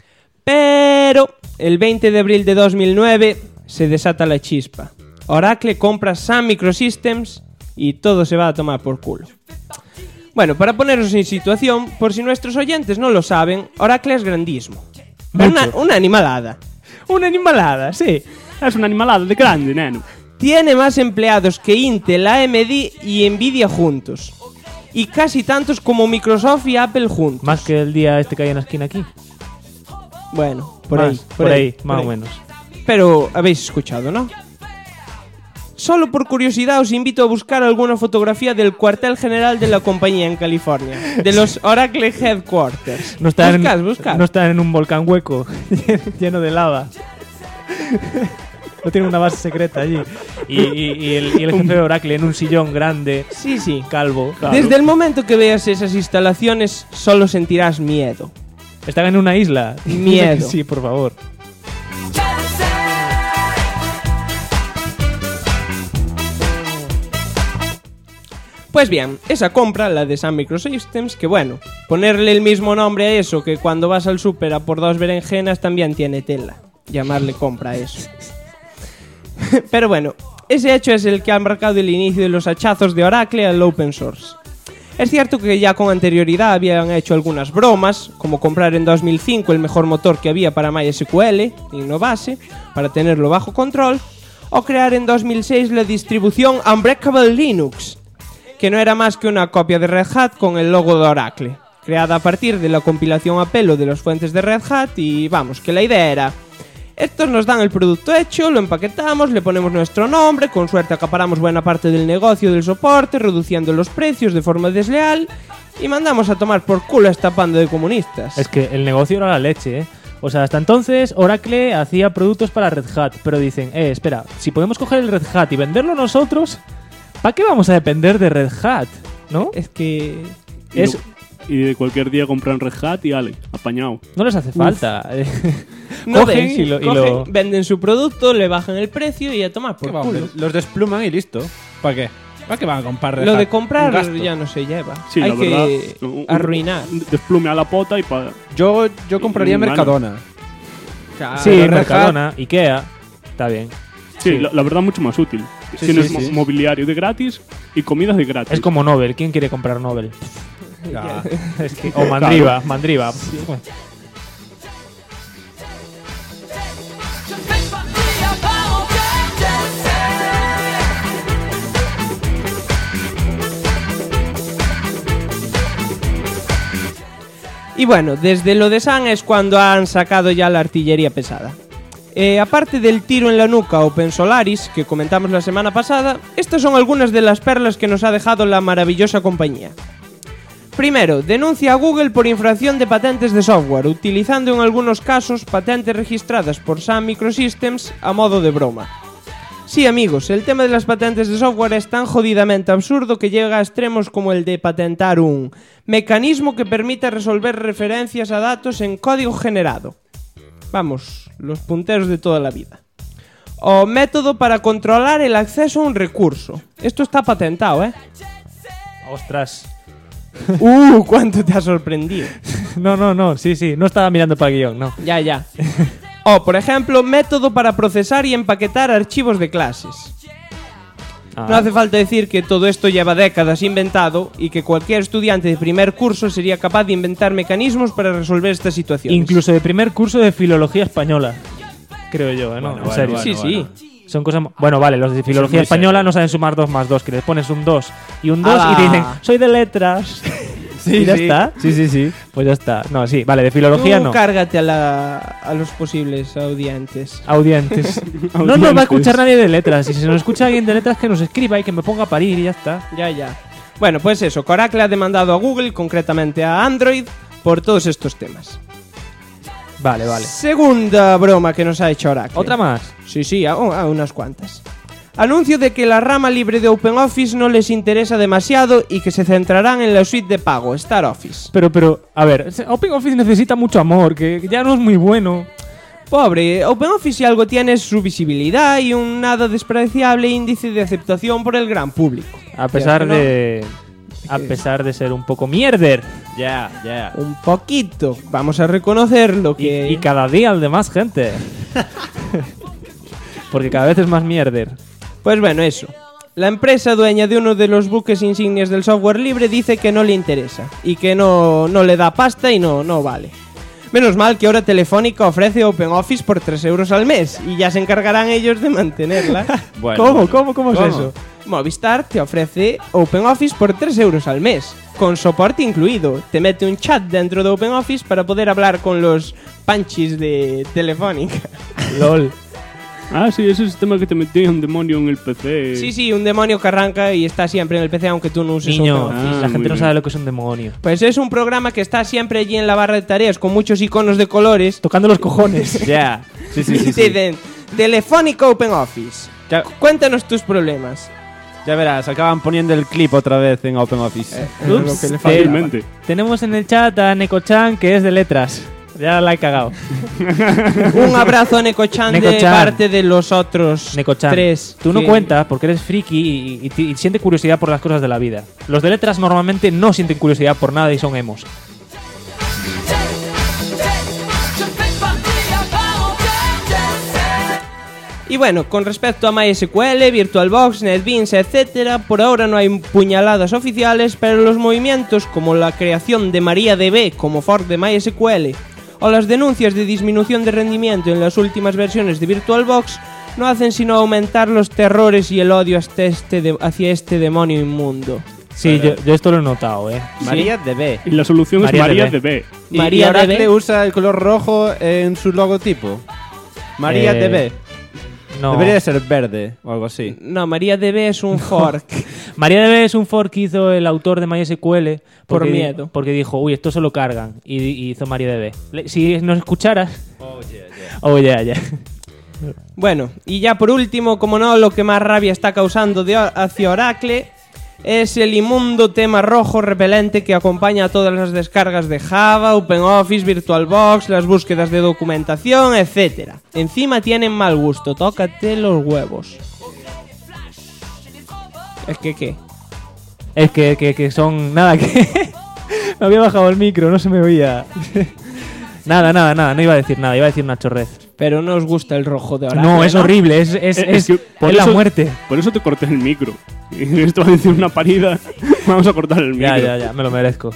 pero el 20 de abril de 2009 se desata la chispa. Oracle compra Sun Microsystems y todo se va a tomar por culo. Bueno, para poneros en situación, por si nuestros oyentes no lo saben, Oracle es grandísimo. Una animalada. Una animalada, sí. Es una animalada de grande, neno. Tiene más empleados que Intel, AMD y Nvidia juntos. Y casi tantos como Microsoft y Apple juntos. Más que el día este que hay en la esquina aquí. Bueno, por ahí, más o menos. Pero habéis escuchado, ¿no? Solo por curiosidad os invito a buscar alguna fotografía del cuartel general de la compañía en California, de los Oracle Headquarters. No están Buscad. No están en un volcán hueco lleno de lava. No tienen una base secreta allí. Y el jefe de Oracle en un sillón grande, Sí. calvo. Claro. Desde el momento que veas esas instalaciones, solo sentirás miedo. Están en una isla. Miedo. Sí, por favor. Pues bien, esa compra, la de Sun Microsystems, que bueno, ponerle el mismo nombre a eso que cuando vas al súper a por 2 berenjenas también tiene tela. Llamarle compra a eso. Pero bueno, ese hecho es el que ha marcado el inicio de los hachazos de Oracle al open source. Es cierto que ya con anterioridad habían hecho algunas bromas, como comprar en 2005 el mejor motor que había para MySQL, Innobase, para tenerlo bajo control, o crear en 2006 la distribución Unbreakable Linux, que no era más que una copia de Red Hat con el logo de Oracle, creada a partir de la compilación a pelo de las fuentes de Red Hat y vamos, que la idea era: estos nos dan el producto hecho, lo empaquetamos, le ponemos nuestro nombre, con suerte acaparamos buena parte del negocio del soporte, reduciendo los precios de forma desleal y mandamos a tomar por culo a esta panda de comunistas. Es que el negocio era la leche, ¿eh? O sea, hasta entonces Oracle hacía productos para Red Hat, pero dicen, espera, si podemos coger el Red Hat y venderlo nosotros, ¿para qué vamos a depender de Red Hat? ¿No? Es que... Y de cualquier día compran Red Hat y ale, apañado. No les hace falta. No cogen ven, y lo... venden su producto, le bajan el precio y a tomar por culo. Los despluman y listo. ¿Para qué? ¿Para qué van a comprar? Lo de Un comprar gasto. ya no se lleva. Sí, Hay la verdad, que arruinar. Desplume a la pota y para... Yo compraría Bueno. Mercadona. Sí, Red Hat- Mercadona, Ikea, está bien. Sí, la verdad mucho más útil. Sí, Tienes sí. mobiliario de gratis y comidas de gratis. Es como Nobel, ¿quién quiere comprar Nobel? Ya. Es que, o Mandriva, Mandriva. Y bueno, desde lo de Sun es cuando han sacado ya la artillería pesada. Aparte del tiro en la nuca Open Solaris, que comentamos la semana pasada, estas son algunas de las perlas que nos ha dejado la maravillosa compañía. Primero, denuncia a Google por infracción de patentes de software, utilizando en algunos casos patentes registradas por Sun Microsystems a modo de broma. Sí, amigos, el tema de las patentes de software es tan jodidamente absurdo que llega a extremos como el de patentar un mecanismo que permite resolver referencias a datos en código generado. Vamos, los punteros de toda la vida. O método para controlar el acceso a un recurso. Esto está patentado, ¿eh? Ostras. ¿Cuánto te ha sorprendido? No, sí, no estaba mirando para el guión, no. Ya. O, por ejemplo, método para procesar y empaquetar archivos de clases. No hace falta decir que todo esto lleva décadas inventado y que cualquier estudiante de primer curso sería capaz de inventar mecanismos para resolver estas situaciones. Incluso de primer curso de filología española, creo yo, ¿no? En serio. Sí. Son cosas... Bueno, vale, los de filología española no saben sumar 2 más 2, que les pones un 2 y un 2 y te dicen, soy de letras. ¿Y ya está? Sí. Pues ya está. No, sí, vale, de filología no. Cárgate a los posibles audientes. No nos va a escuchar nadie de letras. Si se nos escucha alguien de letras, que nos escriba y que me ponga a parir y ya está. Ya. Bueno, pues eso, Oracle ha demandado a Google, concretamente a Android, por todos estos temas. Vale. Segunda broma que nos ha hecho Oracle. ¿Otra más? Sí, unas cuantas. Anuncio de que la rama libre de OpenOffice no les interesa demasiado y que se centrarán en la suite de pago, StarOffice. Pero, a ver, OpenOffice necesita mucho amor, que ya no es muy bueno. Pobre, OpenOffice si algo tiene es su visibilidad y un nada despreciable índice de aceptación por el gran público. A pesar de ser un poco mierder. Ya. Un poquito, vamos a reconocerlo que... Y cada día el de más gente. Porque cada vez es más mierder. Pues bueno, eso. La empresa dueña de uno de los buques insignias del software libre dice que no le interesa y que no le da pasta y no vale. Menos mal que ahora Telefónica ofrece OpenOffice por 3 euros al mes y ya se encargarán ellos de mantenerla. ¿Cómo es eso? Movistar te ofrece OpenOffice por 3 euros al mes, con soporte incluido. Te mete un chat dentro de OpenOffice para poder hablar con los panchis de Telefónica. LOL. Ah, sí, ese sistema que te metía un demonio en el PC. Sí, un demonio que arranca y está siempre en el PC aunque tú no uses OpenOffice. La gente no sabe lo que es un demonio. Pues es un programa que está siempre allí en la barra de tareas con muchos iconos de colores. Tocando los cojones. Ya. Sí. Y te dicen, Telefónica OpenOffice. Cuéntanos tus problemas. Ya verás, acaban poniendo el clip otra vez en OpenOffice. Fácilmente. Tenemos en el chat a Neko-chan, que es de letras. Ya la he cagado. Un abrazo a Neko-chan de parte de los otros Neko-chan. 3. Tú no cuentas porque eres friki y sientes curiosidad por las cosas de la vida. Los de letras normalmente no sienten curiosidad por nada y son emos. Y bueno, con respecto a MySQL, VirtualBox, NetBeans, etc., por ahora no hay puñaladas oficiales, pero los movimientos como la creación de MariaDB como fork de MySQL o las denuncias de disminución de rendimiento en las últimas versiones de VirtualBox no hacen sino aumentar los terrores y el odio hacia este demonio inmundo. Sí, yo esto lo he notado, MariaDB. Y la solución es MariaDB. ¿Y Oracle usa el color rojo en su logotipo? MariaDB. No. Debería de ser verde o algo así. No, MariaDB es un fork. MariaDB es un fork que hizo el autor de MySQL por miedo. Porque dijo, uy, esto se lo cargan. Y hizo MariaDB. Si nos escucharas... Oh, yeah. Bueno, y ya por último, como no, lo que más rabia está causando hacia Oracle es el inmundo tema rojo repelente que acompaña a todas las descargas de Java, OpenOffice, VirtualBox, las búsquedas de documentación, etc. Encima tienen mal gusto, tócate los huevos. ¿Es que qué? Es que son... Nada, que... Me había bajado el micro, no se me oía. Nada, no iba a decir nada, iba a decir una chorrez. Pero no os gusta el rojo de Oracle. No, es horrible, es la muerte. Por eso te corté el micro. Y esto va a decir una parida. Vamos a cortar el micro. Ya, me lo merezco.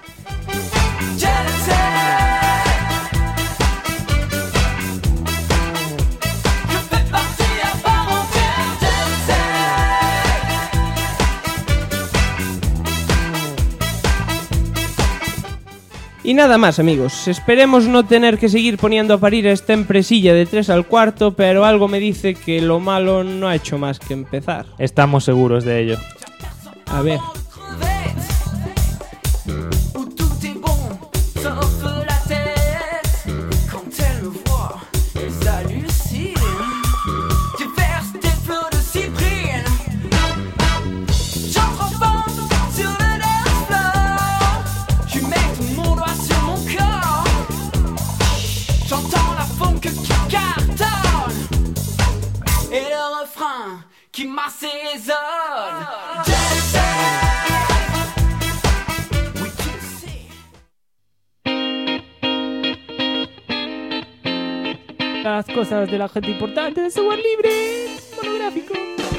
Y nada más, amigos. Esperemos no tener que seguir poniendo a parir a esta empresilla de 3 al cuarto, pero algo me dice que lo malo no ha hecho más que empezar. Estamos seguros de ello. A ver. qui m'assaisonne. Las cosas de la gente importante de software libre monográfico.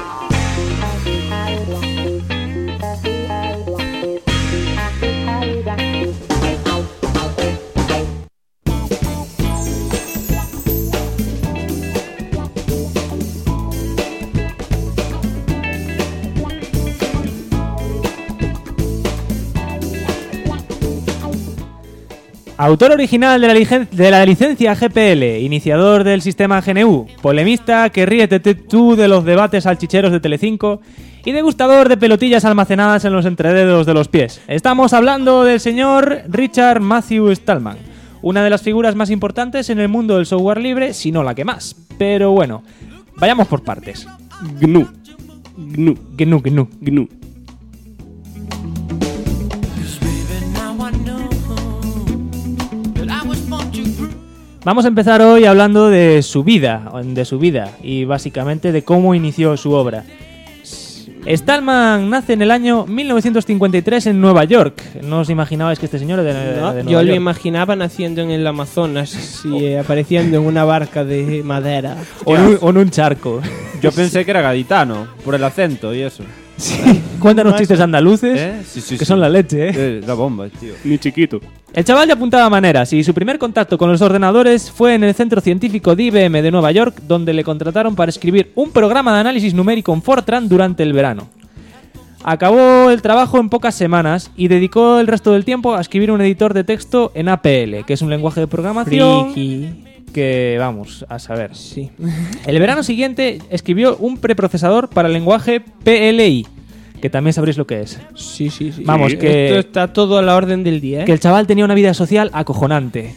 Autor original de la licencia GPL, iniciador del sistema GNU, polemista que ríete tú de los debates salchicheros de Telecinco y degustador de pelotillas almacenadas en los entrededos de los pies. Estamos hablando del señor Richard Matthew Stallman, una de las figuras más importantes en el mundo del software libre, si no la que más. Pero bueno, vayamos por partes. GNU. Vamos a empezar hoy hablando de su vida y básicamente de cómo inició su obra. Stallman nace en el año 1953 en Nueva York. ¿No os imaginabais que este señor era de Nueva York? Yo lo imaginaba naciendo en el Amazonas y apareciendo en una barca de madera. O en un charco. Yo pensé que era gaditano, por el acento y eso. Sí. Cuéntanos chistes andaluces, que son la leche, La bomba, tío. Ni chiquito. El chaval ya apuntaba maneras y su primer contacto con los ordenadores fue en el Centro Científico de IBM de Nueva York, donde le contrataron para escribir un programa de análisis numérico en Fortran durante el verano. Acabó el trabajo en pocas semanas y dedicó el resto del tiempo a escribir un editor de texto en APL, que es un lenguaje de programación que vamos a saber. Sí. El verano siguiente escribió un preprocesador para el lenguaje PLI, que también sabréis lo que es. Sí. Vamos, que esto está todo a la orden del día, ¿eh? Que el chaval tenía una vida social acojonante.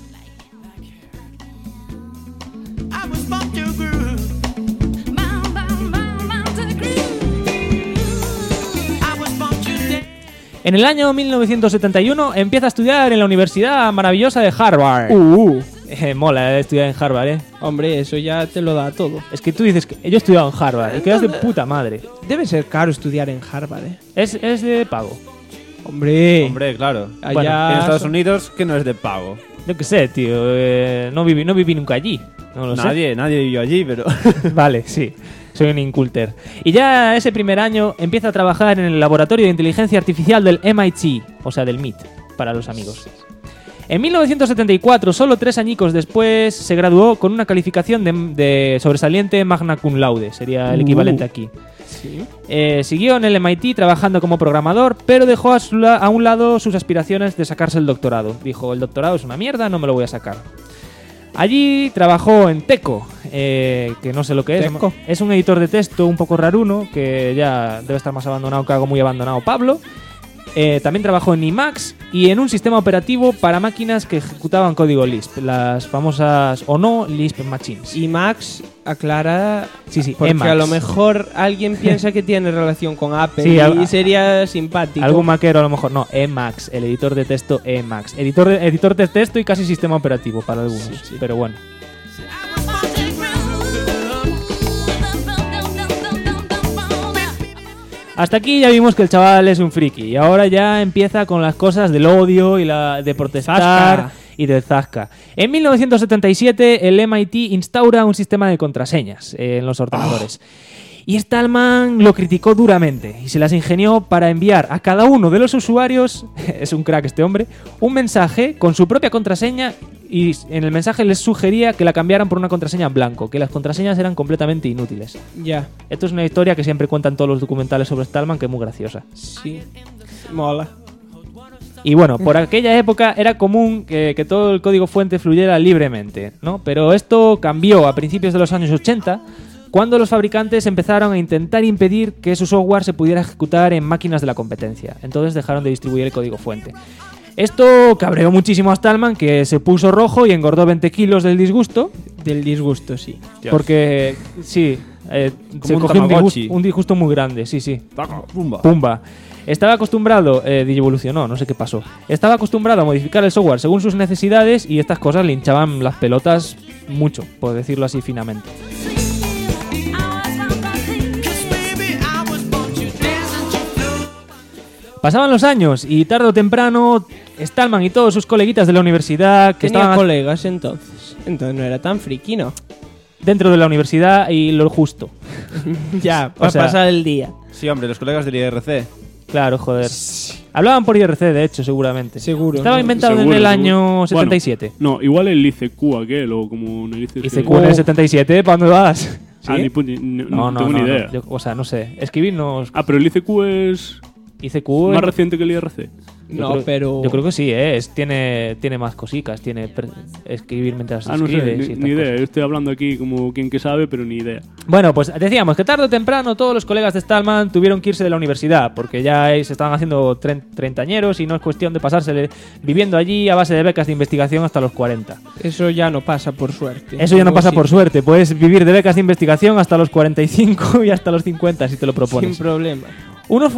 En el año 1971 empieza a estudiar en la Universidad maravillosa de Harvard. Mola estudiar en Harvard, ¿eh? Hombre, eso ya te lo da todo. Es que tú dices que yo he estudiado en Harvard y quedas de puta madre. Debe ser caro estudiar en Harvard, ¿eh? Es de pago. Hombre, Claro. allá Bueno, en Estados Unidos, que no es de pago. Yo qué sé, tío. No viví nunca allí. No lo sé. Nadie vivió allí, pero... Vale, sí. Soy un inculter. Y ya ese primer año empieza a trabajar en el laboratorio de inteligencia artificial del MIT, o sea, del MIT, para los amigos. En 1974, solo 3 añicos después, se graduó con una calificación de sobresaliente magna cum laude, sería el equivalente aquí. ¿sí? Siguió en el MIT trabajando como programador, pero dejó a un lado sus aspiraciones de sacarse el doctorado. Dijo, el doctorado es una mierda, no me lo voy a sacar. Allí trabajó en Teco, que no sé lo que es. Teco. Es un editor de texto un poco raruno, que ya debe estar más abandonado que algo muy abandonado Pablo. También trabajó en Emacs y en un sistema operativo para máquinas que ejecutaban código Lisp, las famosas o no Lisp Machines. Emacs aclara, Sí, porque Emacs. a lo mejor alguien piensa que tiene relación con Apple Sí, y sería simpático. Algún maquero a lo mejor no, Emacs, el editor de texto Emacs. Editor de texto y casi sistema operativo para algunos, Sí. pero bueno. Hasta aquí ya vimos que el chaval es un friki y ahora ya empieza con las cosas del odio y de protestar Zasca. y del zasca. En 1977 el MIT instaura un sistema de contraseñas en los ordenadores. Y Stallman lo criticó duramente y se las ingenió para enviar a cada uno de los usuarios, es un crack este hombre, un mensaje con su propia contraseña y en el mensaje les sugería que la cambiaran por una contraseña en blanco, que las contraseñas eran completamente inútiles. Ya, Esto es una historia que siempre cuentan todos los documentales sobre Stallman, que es muy graciosa. sí. Mola. Y bueno, por aquella época era común que todo el código fuente fluyera libremente, ¿no? Pero esto cambió a principios de los años 80, cuando los fabricantes empezaron a intentar impedir que su software se pudiera ejecutar en máquinas de la competencia. Entonces dejaron de distribuir el código fuente. Esto cabreó muchísimo a Stallman, que se puso rojo y engordó 20 kilos del disgusto. Del disgusto, sí. Porque, sí, se un cogió Tamagotchi. un disgusto muy grande, sí. Pumba. Pumba. Estaba acostumbrado, digievolucionó, no sé qué pasó. Estaba acostumbrado a modificar el software según sus necesidades y estas cosas le hinchaban las pelotas mucho, por decirlo así finamente. Pasaban los años y tarde o temprano Stallman y todos sus coleguitas de la universidad que Tenía estaban colegas entonces. Entonces no era tan friki, ¿no? dentro de la universidad y lo justo. Ya, O para sea- pasar el día. Sí, hombre, los colegas del IRC. Claro, joder. Hablaban por IRC, de hecho, seguramente. Seguro. Estaba ¿no? inventado Seguro, en el seguro. año 77. Bueno, no, igual el ICQ aquel, o como no dices ICQ en el 77, ¿para dónde vas? Ah, ¿Sí? no tengo ni idea. Yo, o sea, no sé. Escribirnos Ah, pero el ICQ es ICQ. más reciente que el IRC. No, pero... Yo creo que sí, tiene más cositas. Tiene escribir mientras Ah, no sé, escribes. y ni estas idea. cosas. Yo estoy hablando aquí como quien que sabe, pero ni idea. Bueno, pues decíamos que tarde o temprano todos los colegas de Stallman tuvieron que irse de la universidad porque ya se estaban haciendo treintañeros y no es cuestión de pasársele viviendo allí a base de becas de investigación hasta los 40. Eso ya no pasa, por suerte. Eso ya no Algo pasa así. por suerte. Puedes vivir de becas de investigación hasta los 45 y hasta los 50 si te lo propones. Sin problema. Unos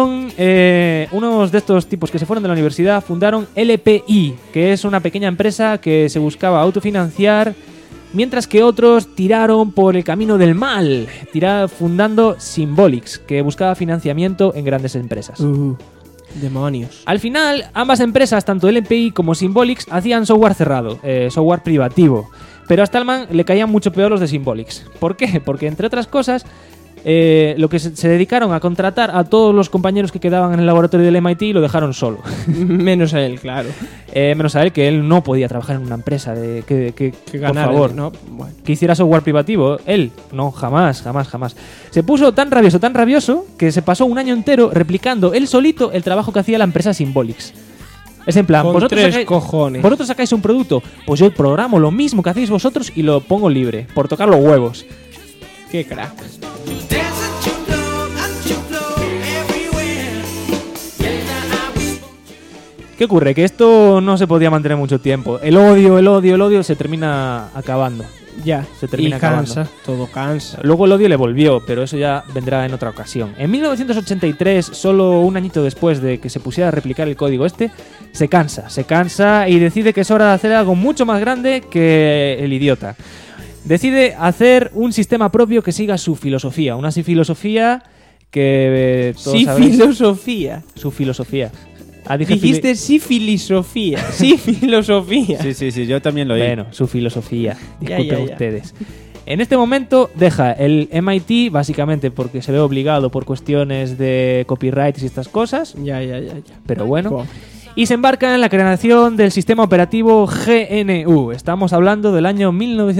de estos tipos que se fueron de la universidad fundaron LPI, que es una pequeña empresa que se buscaba autofinanciar, mientras que otros tiraron por el camino del mal, fundando Symbolics, que buscaba financiamiento en grandes empresas. Demonios. Al final, ambas empresas, tanto LPI como Symbolics, hacían software cerrado, software privativo. Pero a Stallman le caían mucho peor los de Symbolics. ¿Por qué? Porque, entre otras cosas, lo que se dedicaron a contratar a todos los compañeros que quedaban en el laboratorio del MIT y lo dejaron solo. Menos a él, claro. Menos a él, que él no podía trabajar en una empresa que ganar, por favor, ¿no? Bueno. que hiciera software privativo. Él, no, jamás. Se puso tan rabioso, que se pasó un año entero replicando él solito el trabajo que hacía la empresa Symbolics. Es en plan, Con vosotros tres sacáis, cojones. vosotros sacáis un producto, pues yo programo lo mismo que hacéis vosotros y lo pongo libre, por tocar los huevos. Qué crack. ¿Qué ocurre? Que esto no se podía mantener mucho tiempo. El odio se termina acabando. Ya. Se termina y cansa. acabando. Todo cansa. Luego el odio le volvió, pero eso ya vendrá en otra ocasión. En 1983, solo un añito después de que se pusiera a replicar el código se cansa y decide que es hora de hacer algo mucho más grande que el idiota. Decide hacer un sistema propio que siga su filosofía. Una filosofía que todos Sí, sabréis. filosofía. Su filosofía. Ah, dije Dijiste sí, filosofía. Sí, filosofía. Sí, yo también lo oí. Bueno, su filosofía. Disculpen ya. ustedes. En este momento deja el MIT, básicamente porque se ve obligado por cuestiones de copyright y estas cosas. Ya. Pero bueno. Pobre. Y se embarca en la creación del sistema operativo GNU. Estamos hablando del año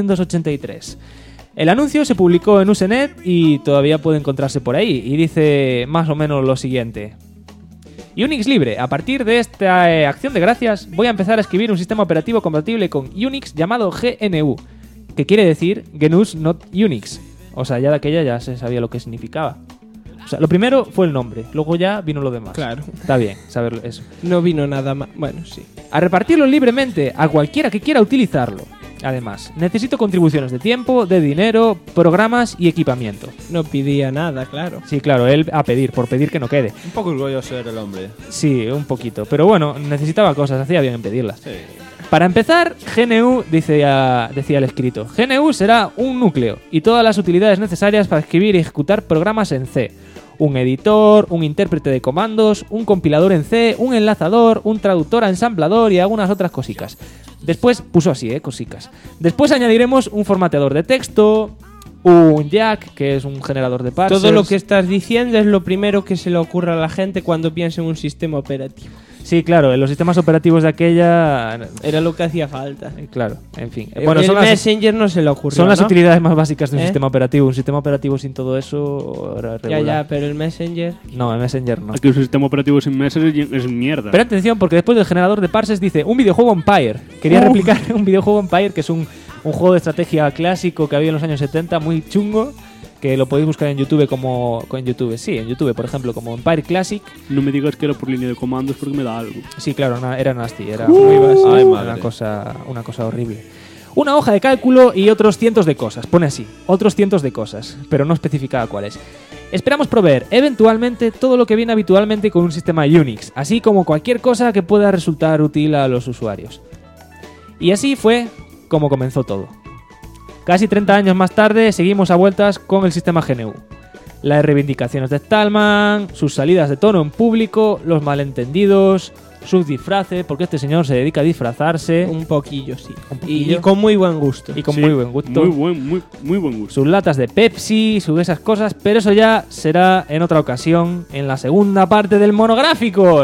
1983. El anuncio se publicó en Usenet y todavía puede encontrarse por ahí. Y dice más o menos lo siguiente. Unix libre. A partir de esta acción de gracias voy a empezar a escribir un sistema operativo compatible con Unix llamado GNU, que quiere decir GNU's Not Unix. O sea, ya de aquella ya se sabía lo que significaba. O sea, lo primero fue el nombre, luego ya vino lo demás. Claro. Está bien saber eso. No vino nada más. Bueno, sí. A repartirlo libremente a cualquiera que quiera utilizarlo. Además, necesito contribuciones de tiempo, de dinero, programas y equipamiento. No pedía nada, claro. Sí, claro, él a pedir, por pedir que no quede. Un poco orgulloso era el hombre. Sí, un poquito. Pero bueno, necesitaba cosas, hacía bien en pedirlas. Sí. Para empezar, GNU, decía el escrito, GNU será un núcleo y todas las utilidades necesarias para escribir y ejecutar programas en C. Un editor, un intérprete de comandos, un compilador en C, un enlazador, un traductor a ensamblador y algunas otras cositas. Después puso así, cosicas. Después añadiremos un formateador de texto, un jack, que es un generador de parsers. Todo lo que estás diciendo es lo primero que se le ocurre a la gente cuando piensa en un sistema operativo. Sí, claro, en los sistemas operativos de aquella... Era lo que hacía falta. Claro, en fin. Bueno, el Messenger no se le ocurrió, son las ¿no? utilidades más básicas de un ¿Eh? sistema operativo. Un sistema operativo sin todo eso era regular. Ya, pero el Messenger... No, el Messenger no. Aquí un sistema operativo sin Messenger es mierda. Pero atención, porque después del generador de parsers dice un videojuego Empire. Quería replicar un videojuego Empire, que es un juego de estrategia clásico que había en los años 70, muy chungo, que lo podéis buscar en YouTube en YouTube, por ejemplo, como Empire Classic. No me digas que era por línea de comandos porque me da algo. Sí, claro, era nasty, era muy básico, Ay, una cosa horrible. Una hoja de cálculo y otros cientos de cosas, pone así, otros cientos de cosas, pero no especificaba cuáles. Esperamos proveer eventualmente todo lo que viene habitualmente con un sistema Unix, así como cualquier cosa que pueda resultar útil a los usuarios. Y así fue como comenzó todo. Casi 30 años más tarde seguimos a vueltas con el sistema GNU. las reivindicaciones de Stallman, sus salidas de tono en público, los malentendidos, sus disfraces, porque este señor se dedica a disfrazarse. Un poquillo, sí. Un poquillo. Y con muy buen gusto. Y con Sí, muy buen gusto. Muy buen gusto. Sus latas de Pepsi, sus esas cosas, pero eso ya será en otra ocasión, en la segunda parte del monográfico.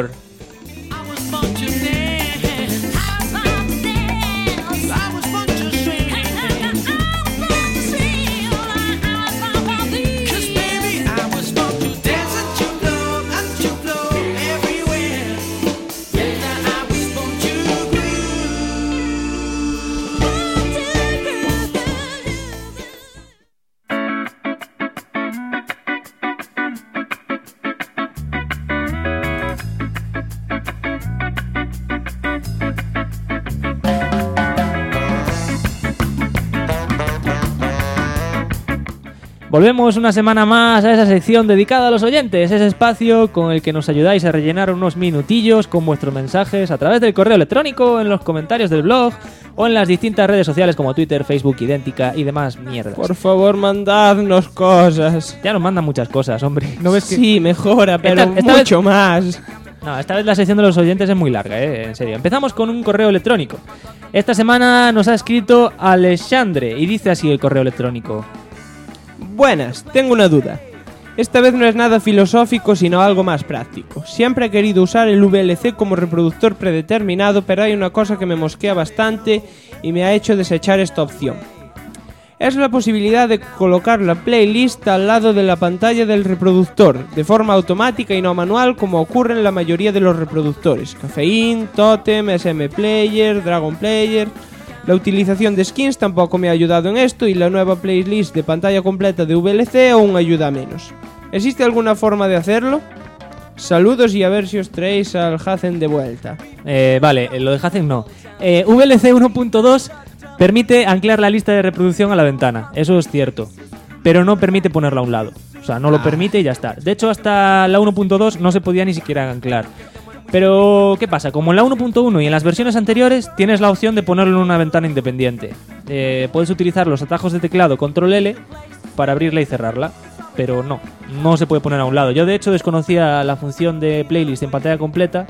Volvemos una semana más a esa sección dedicada a los oyentes, ese espacio con el que nos ayudáis a rellenar unos minutillos con vuestros mensajes a través del correo electrónico, en los comentarios del blog o en las distintas redes sociales como Twitter, Facebook, Idéntica y demás mierdas. Por favor, mandadnos cosas. Ya nos mandan muchas cosas, hombre. ¿No ves que sí, mejora, pero Esta mucho más? No, esta vez la sección de los oyentes es muy larga, en serio. Empezamos con un correo electrónico. Esta semana nos ha escrito Alexandre y dice así el correo electrónico. Buenas, tengo una duda. Esta vez no es nada filosófico, sino algo más práctico. Siempre he querido usar el VLC como reproductor predeterminado, pero hay una cosa que me mosquea bastante y me ha hecho desechar esta opción. Es la posibilidad de colocar la playlist al lado de la pantalla del reproductor, de forma automática y no manual, como ocurre en la mayoría de los reproductores. Caffeine, Totem, SM Player, Dragon Player... La utilización de skins tampoco me ha ayudado en esto y la nueva playlist de pantalla completa de VLC aún ayuda menos. ¿Existe alguna forma de hacerlo? Saludos y a ver si os traéis al Hazen de vuelta. Vale, lo de Hazen no. VLC 1.2 permite anclar la lista de reproducción a la ventana, eso es cierto, pero no permite ponerla a un lado. O sea, no lo permite y ya está. De hecho, hasta la 1.2 no se podía ni siquiera anclar. Pero, ¿qué pasa? Como en la 1.1 y en las versiones anteriores tienes la opción de ponerlo en una ventana independiente. Puedes utilizar los atajos de teclado Control L para abrirla y cerrarla, pero no se puede poner a un lado. Yo de hecho desconocía la función de playlist en pantalla completa.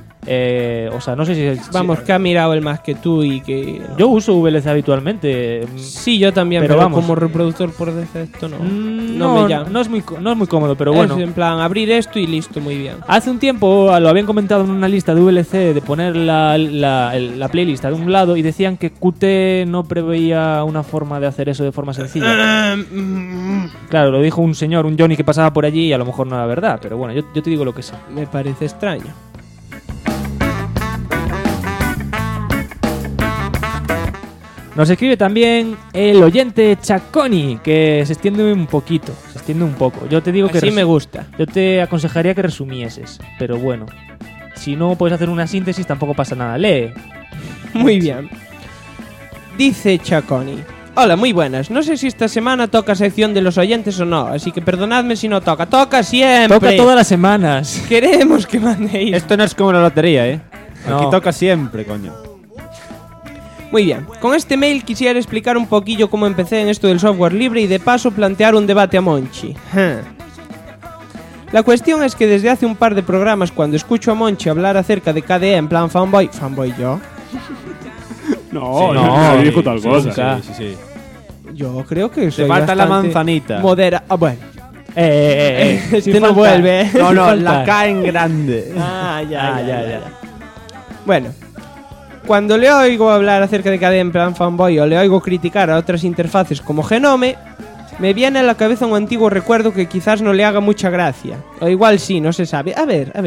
O sea, no sé si... Vamos, que ha mirado el más que tú y que... Yo uso VLC habitualmente. Sí, yo también, pero vamos, como reproductor por defecto no me llama. No es muy cómodo, pero bueno. Es en plan, abrir esto y listo, muy bien. Hace un tiempo lo habían comentado en una lista de VLC de poner la playlist de un lado y decían que Qt no preveía una forma de hacer eso de forma sencilla. Claro, lo dijo un señor, un Johnny que pasaba por allí y a lo mejor no era verdad, pero bueno, yo te digo lo que sé. Me parece extraño. Nos escribe también el oyente Chaconi, que se extiende un poco. Yo te digo que así me gusta. Yo te aconsejaría que resumieses, pero bueno, si no puedes hacer una síntesis tampoco pasa nada. Lee. Muy bien. Dice Chaconi: hola, muy buenas. No sé si esta semana toca sección de los oyentes o no, así que perdonadme si no toca. Toca siempre. Toca todas las semanas. Queremos que mandéis. Esto no es como la lotería, ¿eh? No. Aquí toca siempre, coño. Muy bien, con este mail quisiera explicar un poquillo cómo empecé en esto del software libre y de paso plantear un debate a Monchi. La cuestión es que desde hace un par de programas, cuando escucho a Monchi hablar acerca de KDE en plan fanboy yo. No dijo tal cosa. Sí. Yo creo que soy Te falta la bastante manzanita. Bueno. Este no vuelve. No, falta. la K en grande. Ya. Bueno, cuando le oigo hablar acerca de KDE en plan fanboy o le oigo criticar a otras interfaces como Genome, me viene a la cabeza un antiguo recuerdo que quizás no le haga mucha gracia. O igual sí, no se sabe. A ver.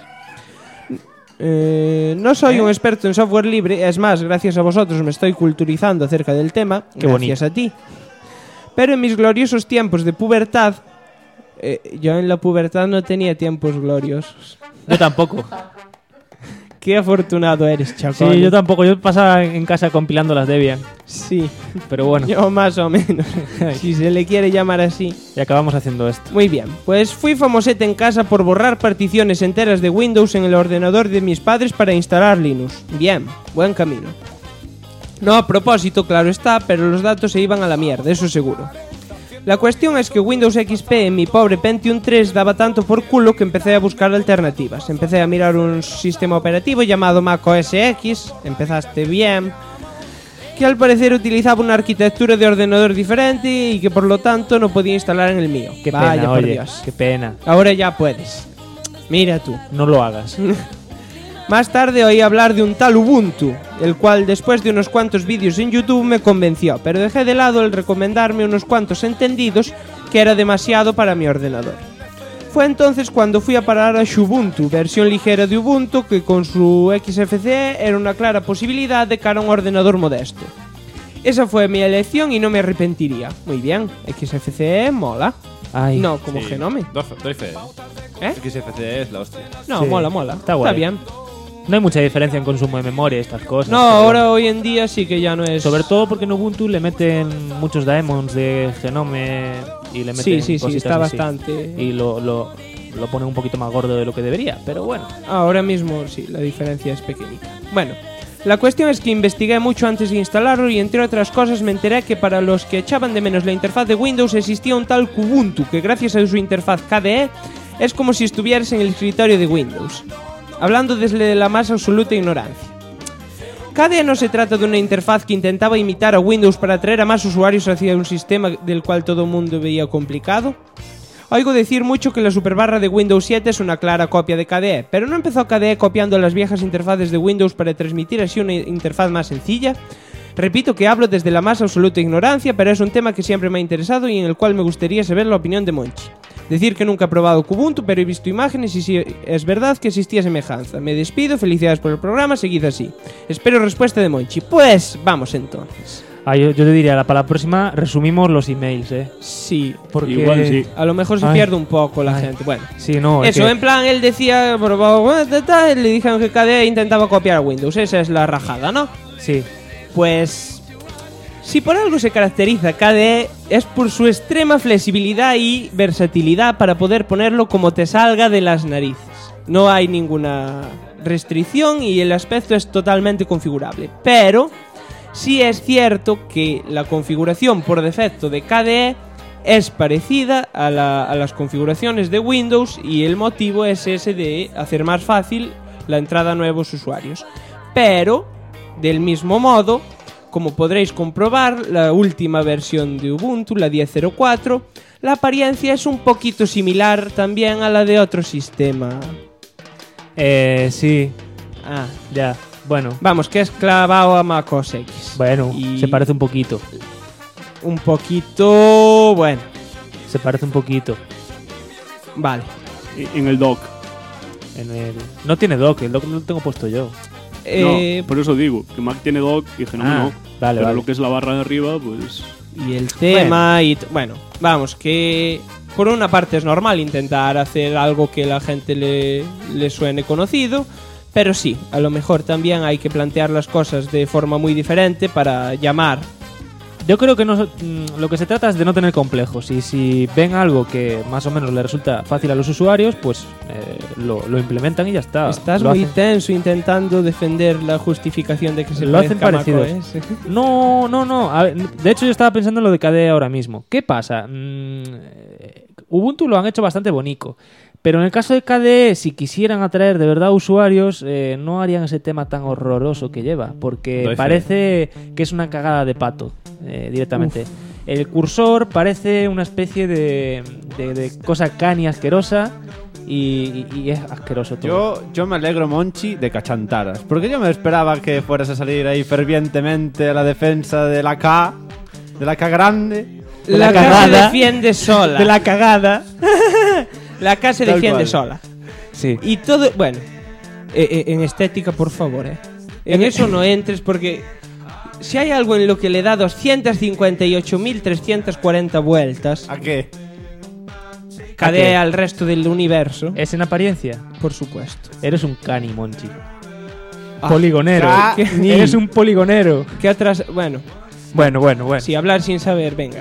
No soy un experto en software libre, es más, gracias a vosotros me estoy culturizando acerca del tema. Qué gracias a ti. Pero en mis gloriosos tiempos de pubertad, yo en la pubertad no tenía tiempos gloriosos. Yo tampoco. Qué afortunado eres, Chacón. Sí, yo tampoco. Yo pasaba en casa compilando las Debian. Sí, pero bueno. Yo más o menos, si se le quiere llamar así. Y acabamos haciendo esto. Muy bien, pues fui famosete en casa por borrar particiones enteras de Windows en el ordenador de mis padres para instalar Linux. Bien, buen camino. No a propósito, claro está, pero los datos se iban a la mierda, eso seguro. La cuestión es que Windows XP en mi pobre Pentium 3 daba tanto por culo que empecé a buscar alternativas. Empecé a mirar un sistema operativo llamado Mac OS X, empezaste bien, que al parecer utilizaba una arquitectura de ordenador diferente y que por lo tanto no podía instalar en el mío. Qué Vaya, pena, por oye, Dios. qué pena. Ahora ya puedes. Mira tú. No lo hagas. Más tarde oí hablar de un tal Ubuntu, el cual después de unos cuantos vídeos en YouTube me convenció, pero dejé de lado el recomendarme unos cuantos entendidos que era demasiado para mi ordenador. Fue entonces cuando fui a parar a Xubuntu, versión ligera de Ubuntu que con su XFCE era una clara posibilidad de cara a un ordenador modesto. Esa fue mi elección y no me arrepentiría. Muy bien, XFCE mola. Ay, no, como sí. Genome. Doy fe. XFCE es la hostia. No, Sí, mola. está guay. bien. No hay mucha diferencia en consumo de memoria y estas cosas. No, pero ahora bueno. hoy en día sí que ya no es... Sobre todo porque en Ubuntu le meten muchos daemons de Genome y le meten Sí, cositas está así. bastante... Y lo ponen un poquito más gordo de lo que debería, pero bueno. Ahora mismo sí, la diferencia es pequeñita. Bueno, la cuestión es que investigué mucho antes de instalarlo y entre otras cosas me enteré que para los que echaban de menos la interfaz de Windows existía un tal Kubuntu que gracias a su interfaz KDE es como si estuvieras en el escritorio de Windows. Hablando desde la más absoluta ignorancia. KDE no se trata de una interfaz que intentaba imitar a Windows para atraer a más usuarios hacia un sistema del cual todo el mundo veía complicado. Oigo decir mucho que la superbarra de Windows 7 es una clara copia de KDE, pero ¿no empezó KDE copiando las viejas interfaces de Windows para transmitir así una interfaz más sencilla? Repito que hablo desde la más absoluta ignorancia, pero es un tema que siempre me ha interesado y en el cual me gustaría saber la opinión de Monchi. Decir que nunca he probado Kubuntu, pero he visto imágenes y sí es verdad que existía semejanza. Me despido, felicidades por el programa, seguid así. Espero respuesta de Monchi. Pues vamos entonces. Yo te diría, para la próxima resumimos los emails, Sí, porque Igual sí. a lo mejor se pierde un poco la gente. Bueno, Sí, no, es eso, que- en plan, él decía, le dijeron que KDE intentaba copiar a Windows. Esa es la rajada, ¿no? Sí. Pues... si por algo se caracteriza KDE es por su extrema flexibilidad y versatilidad para poder ponerlo como te salga de las narices. No hay ninguna restricción y el aspecto es totalmente configurable. Pero sí es cierto que la configuración por defecto de KDE es parecida a las configuraciones de Windows y el motivo es ese de hacer más fácil la entrada a nuevos usuarios. Pero, del mismo modo, como podréis comprobar, la última versión de Ubuntu, la 10.04, la apariencia es un poquito similar también a la de otro sistema. Sí. Ah, Ya. Bueno. vamos, que es clavado a Mac OS X. Bueno, Y se parece un poquito. un poquito... bueno, Se parece un poquito. vale. En el dock. No tiene dock, el dock no lo tengo puesto yo. No, por eso digo, que Mac tiene dock y Genome no. Vale, Pero vale. lo que es la barra de arriba, pues... Y el tema bueno, vamos, que por una parte es normal intentar hacer algo que la gente le suene conocido, pero sí, a lo mejor también hay que plantear las cosas de forma muy diferente para llamar. Yo creo que lo que se trata es de no tener complejos y si ven algo que más o menos le resulta fácil a los usuarios, pues lo implementan y ya está. Estás Lo muy hacen. tenso intentando defender la justificación de que se Lo hacen parezca a Mac parecidos. OS. No. A ver, de hecho, yo estaba pensando en lo de KDE ahora mismo. ¿Qué pasa? Ubuntu lo han hecho bastante bonito. Pero en el caso de KDE, si quisieran atraer de verdad usuarios, no harían ese tema tan horroroso que lleva. Porque Doy fe. parece que es una cagada de pato, directamente. El cursor parece una especie de cosa cani asquerosa y es asqueroso todo. Yo me alegro, Monchi, de cachantaras. Porque yo me esperaba que fueras a salir ahí fervientemente a la defensa de la K grande. La K se cagada. defiende sola. De la cagada. La K se Tal defiende cual. sola. Sí. Y todo, bueno, en estética, por favor, en eso no entres porque si hay algo en lo que le da 258.340 vueltas, ¿A qué? KDE al resto del universo, ¿Es en apariencia? por supuesto. Eres un cani, Monchi. Ah, Poligonero. cani. Eres un poligonero. ¿Qué atrás? Bueno, Bueno. sí, hablar sin saber, venga.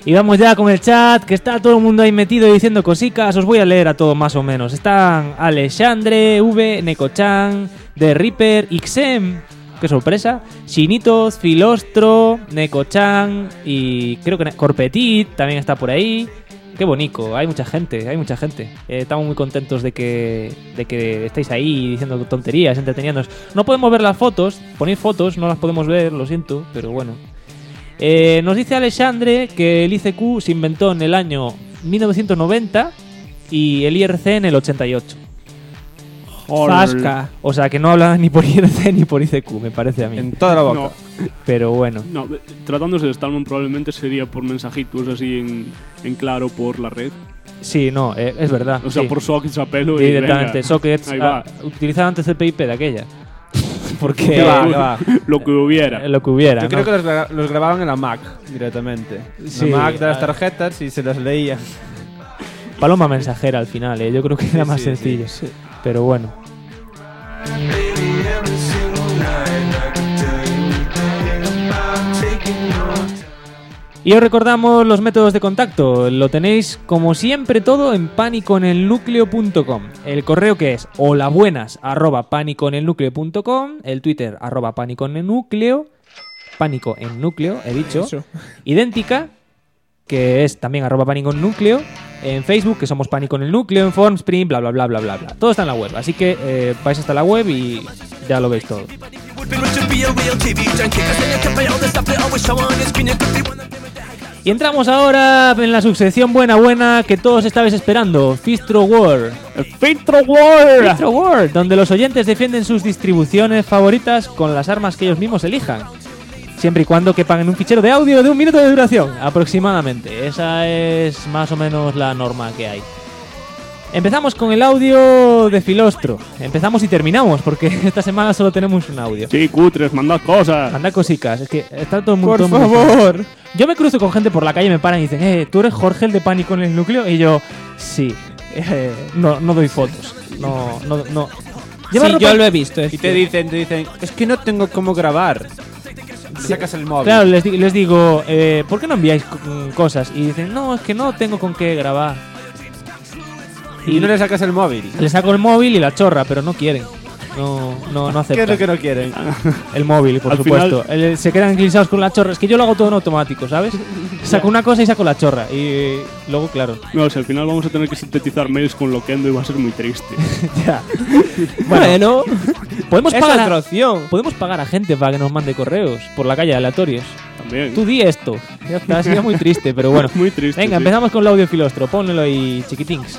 Y vamos ya con el chat, que está todo el mundo ahí metido diciendo cositas. Os voy a leer a todos más o menos. Están Alexandre, V, Necochan, The Reaper, Ixem, qué sorpresa, Shinitos, Filostro, Necochan y creo que Corpetit también está por ahí. Qué bonito, hay mucha gente. Estamos muy contentos de que estéis ahí diciendo tonterías, entreteniéndonos. No podemos ver las fotos, ponéis fotos, no las podemos ver, lo siento, pero bueno. Nos dice Alexandre que el ICQ se inventó en el año 1990 y el IRC en el 88. Zasca. O sea que no habla ni por IRC ni por ICQ, me parece a mí. En toda la boca. No. Pero bueno. No, tratándose de Stallman probablemente sería por mensajitos así en claro por la red. Sí, no, es verdad. O sea, sí. por sockets a pelo y directamente, venga, sockets. ahí va. Utilizar antes el PIP de aquella. Porque ¿Qué va? Lo que hubiera. Lo que hubiera. Yo ¿no? creo que los grababan en la Mac directamente. Sí, la Mac de las tarjetas y se las leía. Paloma mensajera al final, yo creo que era más sí, sencillo. Sí. Pero bueno. Y os recordamos los métodos de contacto. Lo tenéis como siempre todo en paniconelnucleo.com. El correo que es holabuenas@paniconelnucleo.com, el Twitter @paniconelnucleo, pánico en núcleo, he dicho. Eso. Idéntica, que es también @paniconelnucleo, en Facebook, que somos Pánico en el Núcleo, en Formspring, bla bla bla bla bla bla. Todo está en la web, así que vais hasta la web y ya lo veis todo. Y entramos ahora en la subsección buena que todos estabais esperando, Fistro War. ¡Fistro War! Fistro War, donde los oyentes defienden sus distribuciones favoritas con las armas que ellos mismos elijan. Siempre y cuando quepan en un fichero de audio de 1 minuto de duración, aproximadamente. Esa es más o menos la norma que hay. Empezamos con el audio de Filostro. Empezamos y terminamos, porque esta semana solo tenemos un audio. Sí, cutres, mandad cosas. Anda cosicas, es que está todo el mundo... Por todo el mundo- favor. Yo me cruzo con gente por la calle y me paran y dicen, ¿tú eres Jorge el de Pánico en el Núcleo? Y yo, sí, no doy fotos. No. Lleva Sí, ropa- yo lo he visto. Y te dicen, es que no tengo cómo grabar. Sacas el móvil. Claro, les digo, ¿por qué no enviáis cosas? Y dicen, no, es que no tengo con qué grabar. Y no le sacas el móvil. Le saco el móvil y la chorra, pero no quieren. No ¿Qué aceptan. es lo que no quieren? El móvil, por Al supuesto. Se quedan inclinados con la chorra. Es que yo lo hago todo en automático, ¿sabes? Saco una cosa y saco la chorra. Y luego, claro. No, o sea, al final vamos a tener que sintetizar mails con Loquendo y va a ser muy triste. Ya. Bueno, Podemos es pagar, otra opción. podemos pagar a gente para que nos mande correos por la calle aleatorios. También. Tú di esto. Ya está, sería muy triste, pero bueno. Muy triste. Venga, sí. empezamos con el audio Filostro. Pónmelo ahí, chiquitings.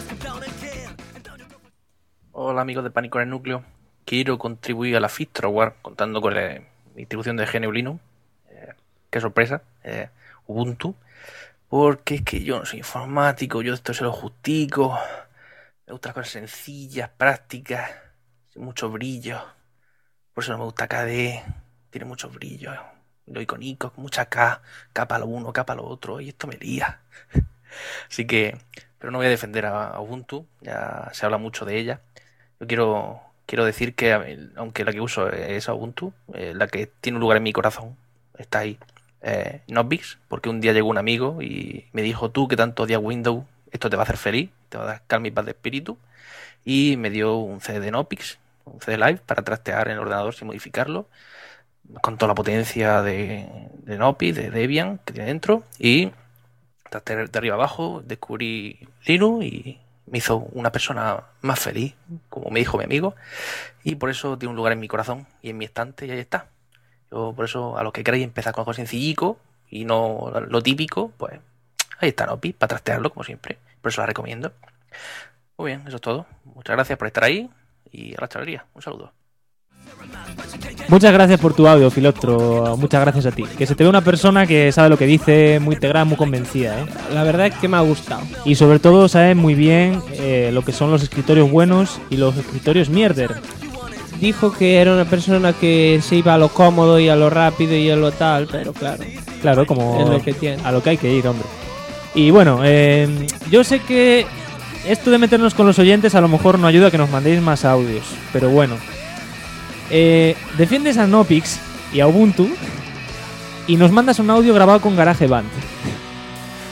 Hola amigos de Pánico en el Núcleo. Quiero contribuir a la Fistro War contando con la distribución de GNU Linux. Qué sorpresa. Ubuntu. Porque es que yo no soy informático, yo esto se lo justico. Me gustan las cosas sencillas, prácticas, sin mucho brillo. Por eso no me gusta KDE. Tiene mucho brillo. Lo icónico, con mucha K. Capa lo uno, capa lo otro. Y esto me lía. Así que... Pero no voy a defender a Ubuntu. Ya se habla mucho de ella. Yo quiero decir que, aunque la que uso es Ubuntu, la que tiene un lugar en mi corazón está ahí. Notebix, porque un día llegó un amigo y me dijo, tú que tanto odias Windows, esto te va a hacer feliz, te va a dar calma y paz de espíritu. Y me dio un CD de Notebix, un CD Live, para trastear en el ordenador sin modificarlo, con toda la potencia de Notebix, de Debian que tiene dentro. Y trasteé de arriba abajo, descubrí Linux y me hizo una persona más feliz, como me dijo mi amigo, y por eso tiene un lugar en mi corazón y en mi estante, y ahí está. Yo por eso, a los que queréis empezar con algo sencillico y no lo típico, pues ahí está Notebix, para trastearlo como siempre. Por eso la recomiendo. Muy bien, eso es todo. Muchas gracias por estar ahí y a la chavalería. Un saludo. Muchas gracias por tu audio, Filostro. Muchas gracias a ti. Que se te ve una persona que sabe lo que dice, muy integrada, muy convencida, ¿eh? La verdad es que me ha gustado. Y sobre todo sabe muy bien lo que son los escritorios buenos y los escritorios mierder. Dijo que era una persona que se iba a lo cómodo y a lo rápido y a lo tal, pero claro. Claro, como Es lo que tiene. a lo que hay que ir, hombre. Y bueno, yo sé que esto de meternos con los oyentes a lo mejor no ayuda a que nos mandéis más audios, pero bueno. Defiendes a Notebix y a Ubuntu y nos mandas un audio grabado con GarageBand.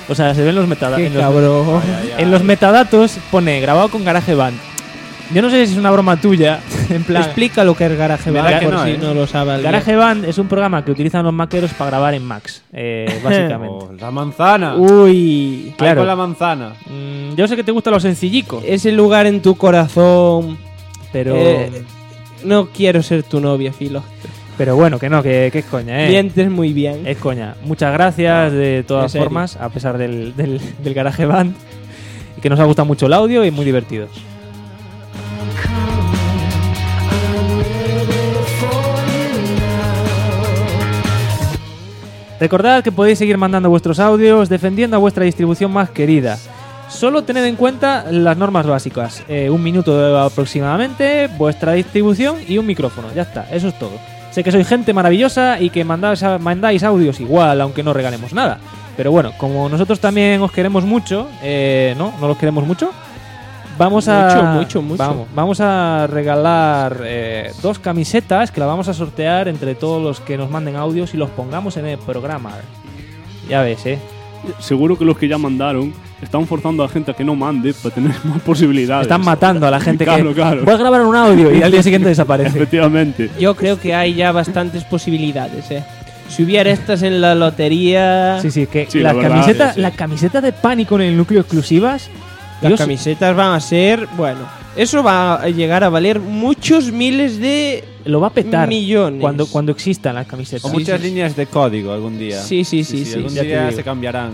O sea, se ven los metadatos. Qué cabrón. En los metadatos pone grabado con GarageBand. Yo no sé si es una broma tuya, en plan... Explica lo que es GarageBand, que por no, si no lo sabe alguien. GarageBand es un programa que utilizan los maqueros para grabar en Macs, básicamente. Oh, la manzana. Uy, Ahí claro. con la manzana. Yo sé que te gusta lo sencillico, ese lugar en tu corazón. pero... No quiero ser tu novia, Filo. Pero bueno, que no, que es coña, Mientes muy bien. Es coña. Muchas gracias de todas en serio. formas, a pesar del GarageBand. Y que nos ha gustado mucho el audio y muy divertido. Recordad que podéis seguir mandando vuestros audios defendiendo a vuestra distribución más querida. Solo tened en cuenta las normas básicas. 1 minuto aproximadamente, vuestra distribución y un micrófono. Ya está, eso es todo. Sé que sois gente maravillosa y que mandáis audios igual, aunque no regalemos nada. Pero bueno, como nosotros también os queremos mucho, ¿no los queremos mucho? Vamos a regalar 2 camisetas que las vamos a sortear entre todos los que nos manden audios y los pongamos en el programa. Ya ves, Seguro que los que ya mandaron están forzando a la gente a que no mande para tener más posibilidades. Están matando a la gente Claro, que... claro. Voy a grabar un audio y al día siguiente desaparece. Efectivamente. Yo creo que hay ya bastantes posibilidades, Si hubiera estas en la lotería... Sí, que Sí, las la verdad, camisetas, sí. la camiseta de Pánico en el núcleo exclusivas... Las yo- camisetas van a ser... Bueno, eso va a llegar a valer muchos miles de lo va a petar millones. cuando existan las camisetas. O muchas líneas de código algún día. Sí. Algún ya te día digo. se cambiarán.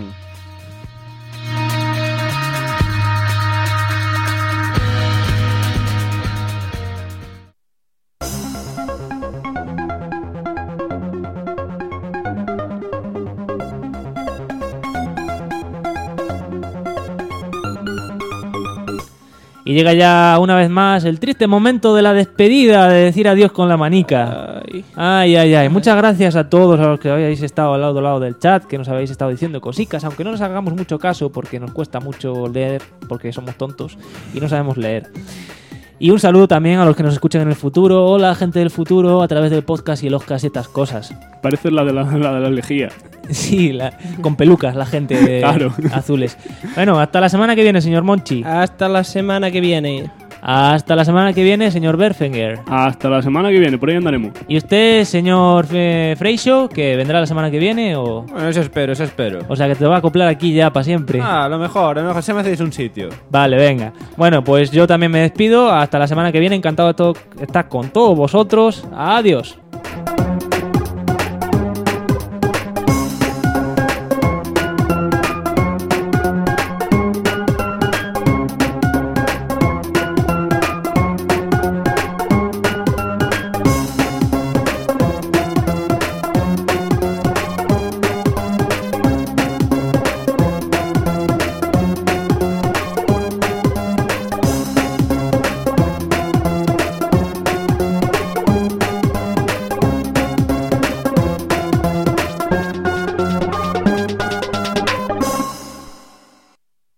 Y llega ya una vez más el triste momento de la despedida, de decir adiós con la manica. Ay. Muchas gracias a todos a los que habéis estado al lado del chat, que nos habéis estado diciendo cositas, aunque no nos hagamos mucho caso porque nos cuesta mucho leer, porque somos tontos y no sabemos leer. Y un saludo también a los que nos escuchan en el futuro. Hola, gente del futuro, a través del podcast y los casetas cosas. Parece la de la lejía. Sí, con pelucas, la gente Claro. azules. Bueno, hasta la semana que viene, señor Monchi. Hasta la semana que viene. Hasta la semana que viene, señor Berfinger. Hasta la semana que viene, por ahí andaremos. ¿Y usted, señor Freixo, que vendrá la semana que viene o...? Bueno, eso espero. O sea, que te va a acoplar aquí ya para siempre. a lo mejor se me hacéis un sitio. Vale, venga. Bueno, pues yo también me despido. Hasta la semana que viene. Encantado de estar con todos vosotros. Adiós.